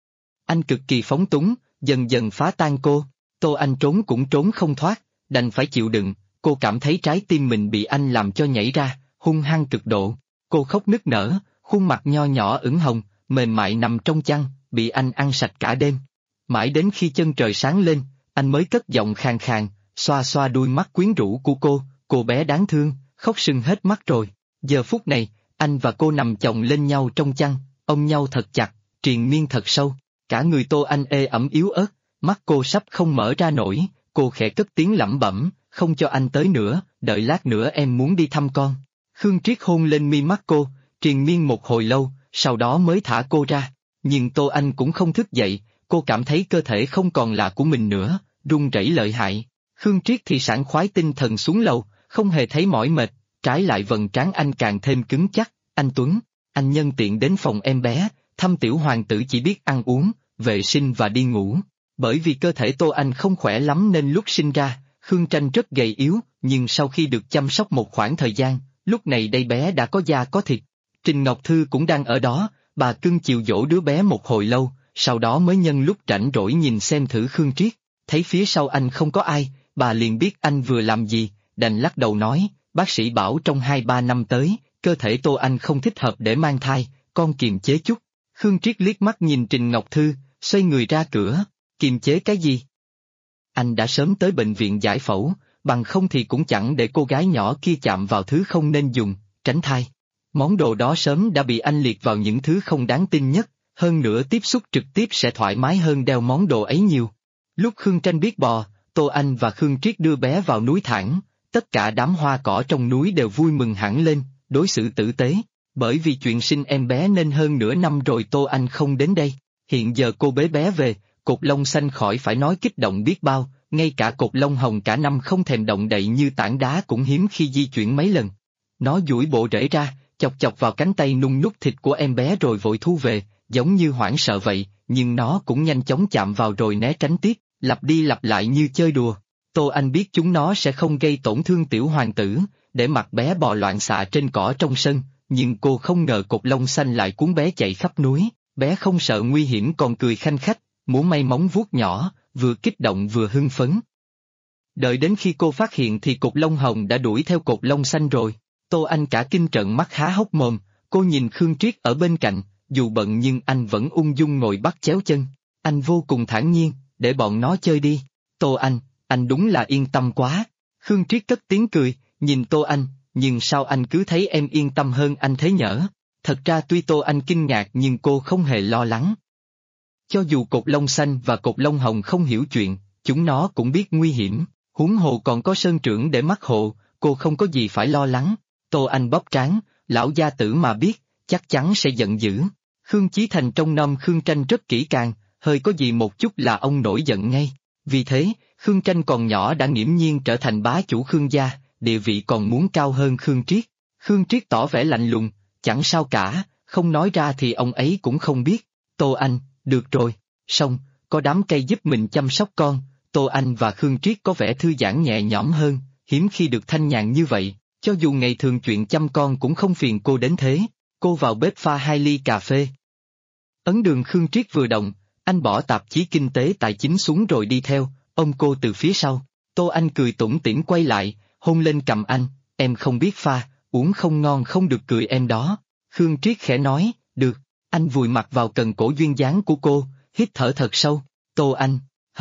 Anh cực kỳ phóng túng, dần dần phá tan cô. Tô Anh trốn cũng trốn không thoát, đành phải chịu đựng. Cô cảm thấy trái tim mình bị anh làm cho nhảy ra, hung hăng cực độ. Cô khóc nức nở, khuôn mặt nho nhỏ ửng hồng, mềm mại nằm trong chăn, bị anh ăn sạch cả đêm. Mãi đến khi chân trời sáng lên, anh mới cất giọng khàn khàn, xoa xoa đuôi mắt quyến rũ của cô bé đáng thương, khóc sưng hết mắt rồi. Giờ phút này, anh và cô nằm chồng lên nhau trong chăn, ôm nhau thật chặt, triền miên thật sâu. Cả người Tô Anh ê ẩm yếu ớt, mắt cô sắp không mở ra nổi, cô khẽ cất tiếng lẩm bẩm, không cho anh tới nữa, đợi lát nữa em muốn đi thăm con. Khương Triết hôn lên mi mắt cô, triền miên một hồi lâu, sau đó mới thả cô ra. Nhưng Tô Anh cũng không thức dậy, cô cảm thấy cơ thể không còn là của mình nữa, run rẩy lợi hại. Khương Triết thì sảng khoái tinh thần xuống lầu, không hề thấy mỏi mệt, trái lại vầng trán anh càng thêm cứng chắc. Anh Tuấn, anh nhân tiện đến phòng em bé, thăm tiểu hoàng tử chỉ biết ăn uống, vệ sinh và đi ngủ. Bởi vì cơ thể Tô Anh không khỏe lắm nên lúc sinh ra, Khương Tranh rất gầy yếu, nhưng sau khi được chăm sóc một khoảng thời gian, lúc này đây bé đã có da có thịt. Trình Ngọc Thư cũng đang ở đó, bà cưng chiều dỗ đứa bé một hồi lâu, sau đó mới nhân lúc rảnh rỗi nhìn xem thử Khương Triết, thấy phía sau anh không có ai, bà liền biết anh vừa làm gì, đành lắc đầu nói, bác sĩ bảo trong 2-3 năm tới, cơ thể Tô Anh không thích hợp để mang thai, con kiềm chế chút. Khương Triết liếc mắt nhìn Trình Ngọc Thư, xoay người ra cửa, kiềm chế cái gì? Anh đã sớm tới bệnh viện giải phẫu, bằng không thì cũng chẳng để cô gái nhỏ kia chạm vào thứ không nên dùng, tránh thai. Món đồ đó sớm đã bị anh liệt vào những thứ không đáng tin nhất, hơn nữa tiếp xúc trực tiếp sẽ thoải mái hơn đeo món đồ ấy nhiều. Lúc Khương Tranh biết bò, Tô Anh và Khương Triết đưa bé vào núi thẳng, tất cả đám hoa cỏ trong núi đều vui mừng hẳn lên, đối xử tử tế. Bởi vì chuyện sinh em bé nên hơn nửa năm rồi Tô Anh không đến đây, hiện giờ cô bế bé về, cột lông xanh khỏi phải nói kích động biết bao, ngay cả cột lông hồng cả năm không thèm động đậy như tảng đá cũng hiếm khi di chuyển mấy lần. Nó duỗi bộ rễ ra, chọc chọc vào cánh tay nung nút thịt của em bé rồi vội thu về, giống như hoảng sợ vậy, nhưng nó cũng nhanh chóng chạm vào rồi né tránh tiếp, lặp đi lặp lại như chơi đùa. Tô Anh biết chúng nó sẽ không gây tổn thương tiểu hoàng tử, để mặc bé bò loạn xạ trên cỏ trong sân, nhưng cô không ngờ cột lông xanh lại cuốn bé chạy khắp núi, bé không sợ nguy hiểm còn cười khanh khách, múa may móng vuốt nhỏ, vừa kích động vừa hưng phấn. Đợi đến khi cô phát hiện thì cột lông hồng đã đuổi theo cột lông xanh rồi. Tô Anh cả kinh trợn mắt há hốc mồm, cô nhìn Khương Triết ở bên cạnh, dù bận nhưng anh vẫn ung dung ngồi bắt chéo chân. Anh vô cùng thản nhiên, để bọn nó chơi đi. Tô anh đúng là yên tâm quá. Khương Triết cất tiếng cười, nhìn Tô Anh, nhưng sao anh cứ thấy em yên tâm hơn anh thế nhở? Thật ra tuy Tô Anh kinh ngạc nhưng cô không hề lo lắng. Cho dù cột lông xanh và cột lông hồng không hiểu chuyện, chúng nó cũng biết nguy hiểm, huống hồ còn có sơn trưởng để mắc hộ, cô không có gì phải lo lắng. Tô Anh bóp trán, lão gia tử mà biết, chắc chắn sẽ giận dữ. Khương Chí Thành trông nom Khương Tranh rất kỹ càng, hơi có gì một chút là ông nổi giận ngay. Vì thế, Khương Tranh còn nhỏ đã nghiễm nhiên trở thành bá chủ Khương gia, địa vị còn muốn cao hơn Khương Triết. Khương Triết tỏ vẻ lạnh lùng, chẳng sao cả, không nói ra thì ông ấy cũng không biết. Tô Anh, được rồi, xong, có đám cây giúp mình chăm sóc con. Tô Anh và Khương Triết có vẻ thư giãn nhẹ nhõm hơn, hiếm khi được thanh nhàn như vậy, cho dù ngày thường chuyện chăm con cũng không phiền cô đến thế. Cô vào bếp pha 2 ly cà phê. Ấn đường Khương Triết vừa động, anh bỏ tạp chí kinh tế tài chính xuống rồi đi theo, ôm cô từ phía sau. Tô Anh cười tủm tỉm quay lại, hôn lên cằm anh, em không biết pha, uống không ngon không được cười em đó. Khương Triết khẽ nói, được, anh vùi mặt vào cần cổ duyên dáng của cô, hít thở thật sâu. Tô Anh,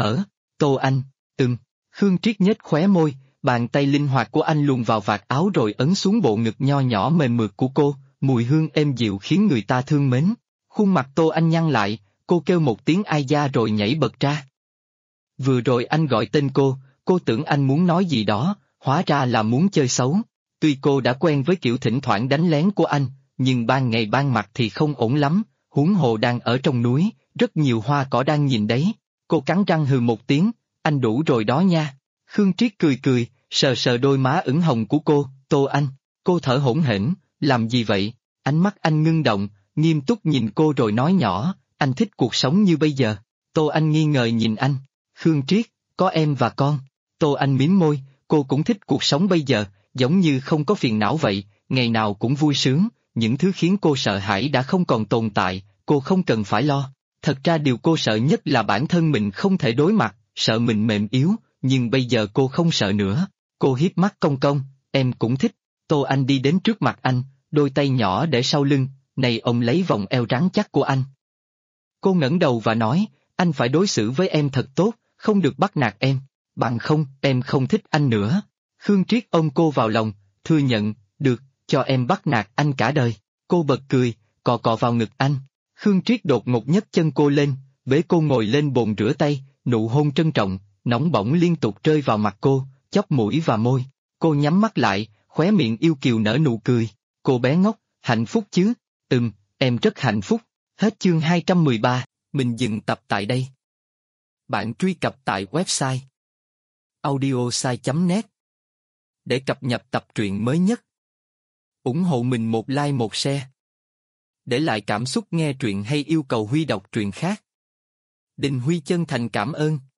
Tô Anh, Khương Triết nhếch khóe môi, bàn tay linh hoạt của anh luồn vào vạt áo rồi ấn xuống bộ ngực nho nhỏ mềm mượt của cô, mùi hương êm dịu khiến người ta thương mến. Khuôn mặt Tô Anh nhăn lại, cô kêu một tiếng ai da rồi nhảy bật ra. Vừa rồi anh gọi tên cô tưởng anh muốn nói gì đó, hóa ra là muốn chơi xấu. Tuy cô đã quen với kiểu thỉnh thoảng đánh lén của anh, nhưng ban ngày ban mặt thì không ổn lắm, huống hồ đang ở trong núi, rất nhiều hoa cỏ đang nhìn đấy. Cô cắn răng hừ một tiếng, anh đủ rồi đó nha. Khương Triết cười, sờ sờ đôi má ửng hồng của cô, Tô Anh. Cô thở hổn hển, làm gì vậy? Ánh mắt anh ngưng động, nghiêm túc nhìn cô rồi nói nhỏ, anh thích cuộc sống như bây giờ. Tô Anh nghi ngờ nhìn anh. Khương Triết, có em và con. Tô Anh mím môi, cô cũng thích cuộc sống bây giờ, giống như không có phiền não vậy, ngày nào cũng vui sướng, những thứ khiến cô sợ hãi đã không còn tồn tại, cô không cần phải lo. Thật ra điều cô sợ nhất là bản thân mình không thể đối mặt, sợ mình mềm yếu, nhưng bây giờ cô không sợ nữa. Cô hiếp mắt cong cong, em cũng thích. Tô Anh đi đến trước mặt anh, đôi tay nhỏ để sau lưng, này ông lấy vòng eo rắn chắc của anh. Cô ngẩng đầu và nói, anh phải đối xử với em thật tốt, không được bắt nạt em, bằng không em không thích anh nữa. Khương Triết ôm cô vào lòng, thừa nhận, được, cho em bắt nạt anh cả đời. Cô bật cười, cọ cọ vào ngực anh. Khương Triết đột ngột nhấc chân cô lên, bế cô ngồi lên bồn rửa tay, nụ hôn trân trọng, nóng bỏng liên tục rơi vào mặt cô, chóp mũi và môi. Cô nhắm mắt lại, khóe miệng yêu kiều nở nụ cười. Cô bé ngốc, hạnh phúc chứ? Em rất hạnh phúc. Hết chương 213, mình dừng tập tại đây. Bạn truy cập tại website audiosai.net để cập nhật tập truyện mới nhất. Ủng hộ mình một like một share. Để lại cảm xúc nghe truyện hay yêu cầu Huy đọc truyện khác. Đình Huy chân thành cảm ơn.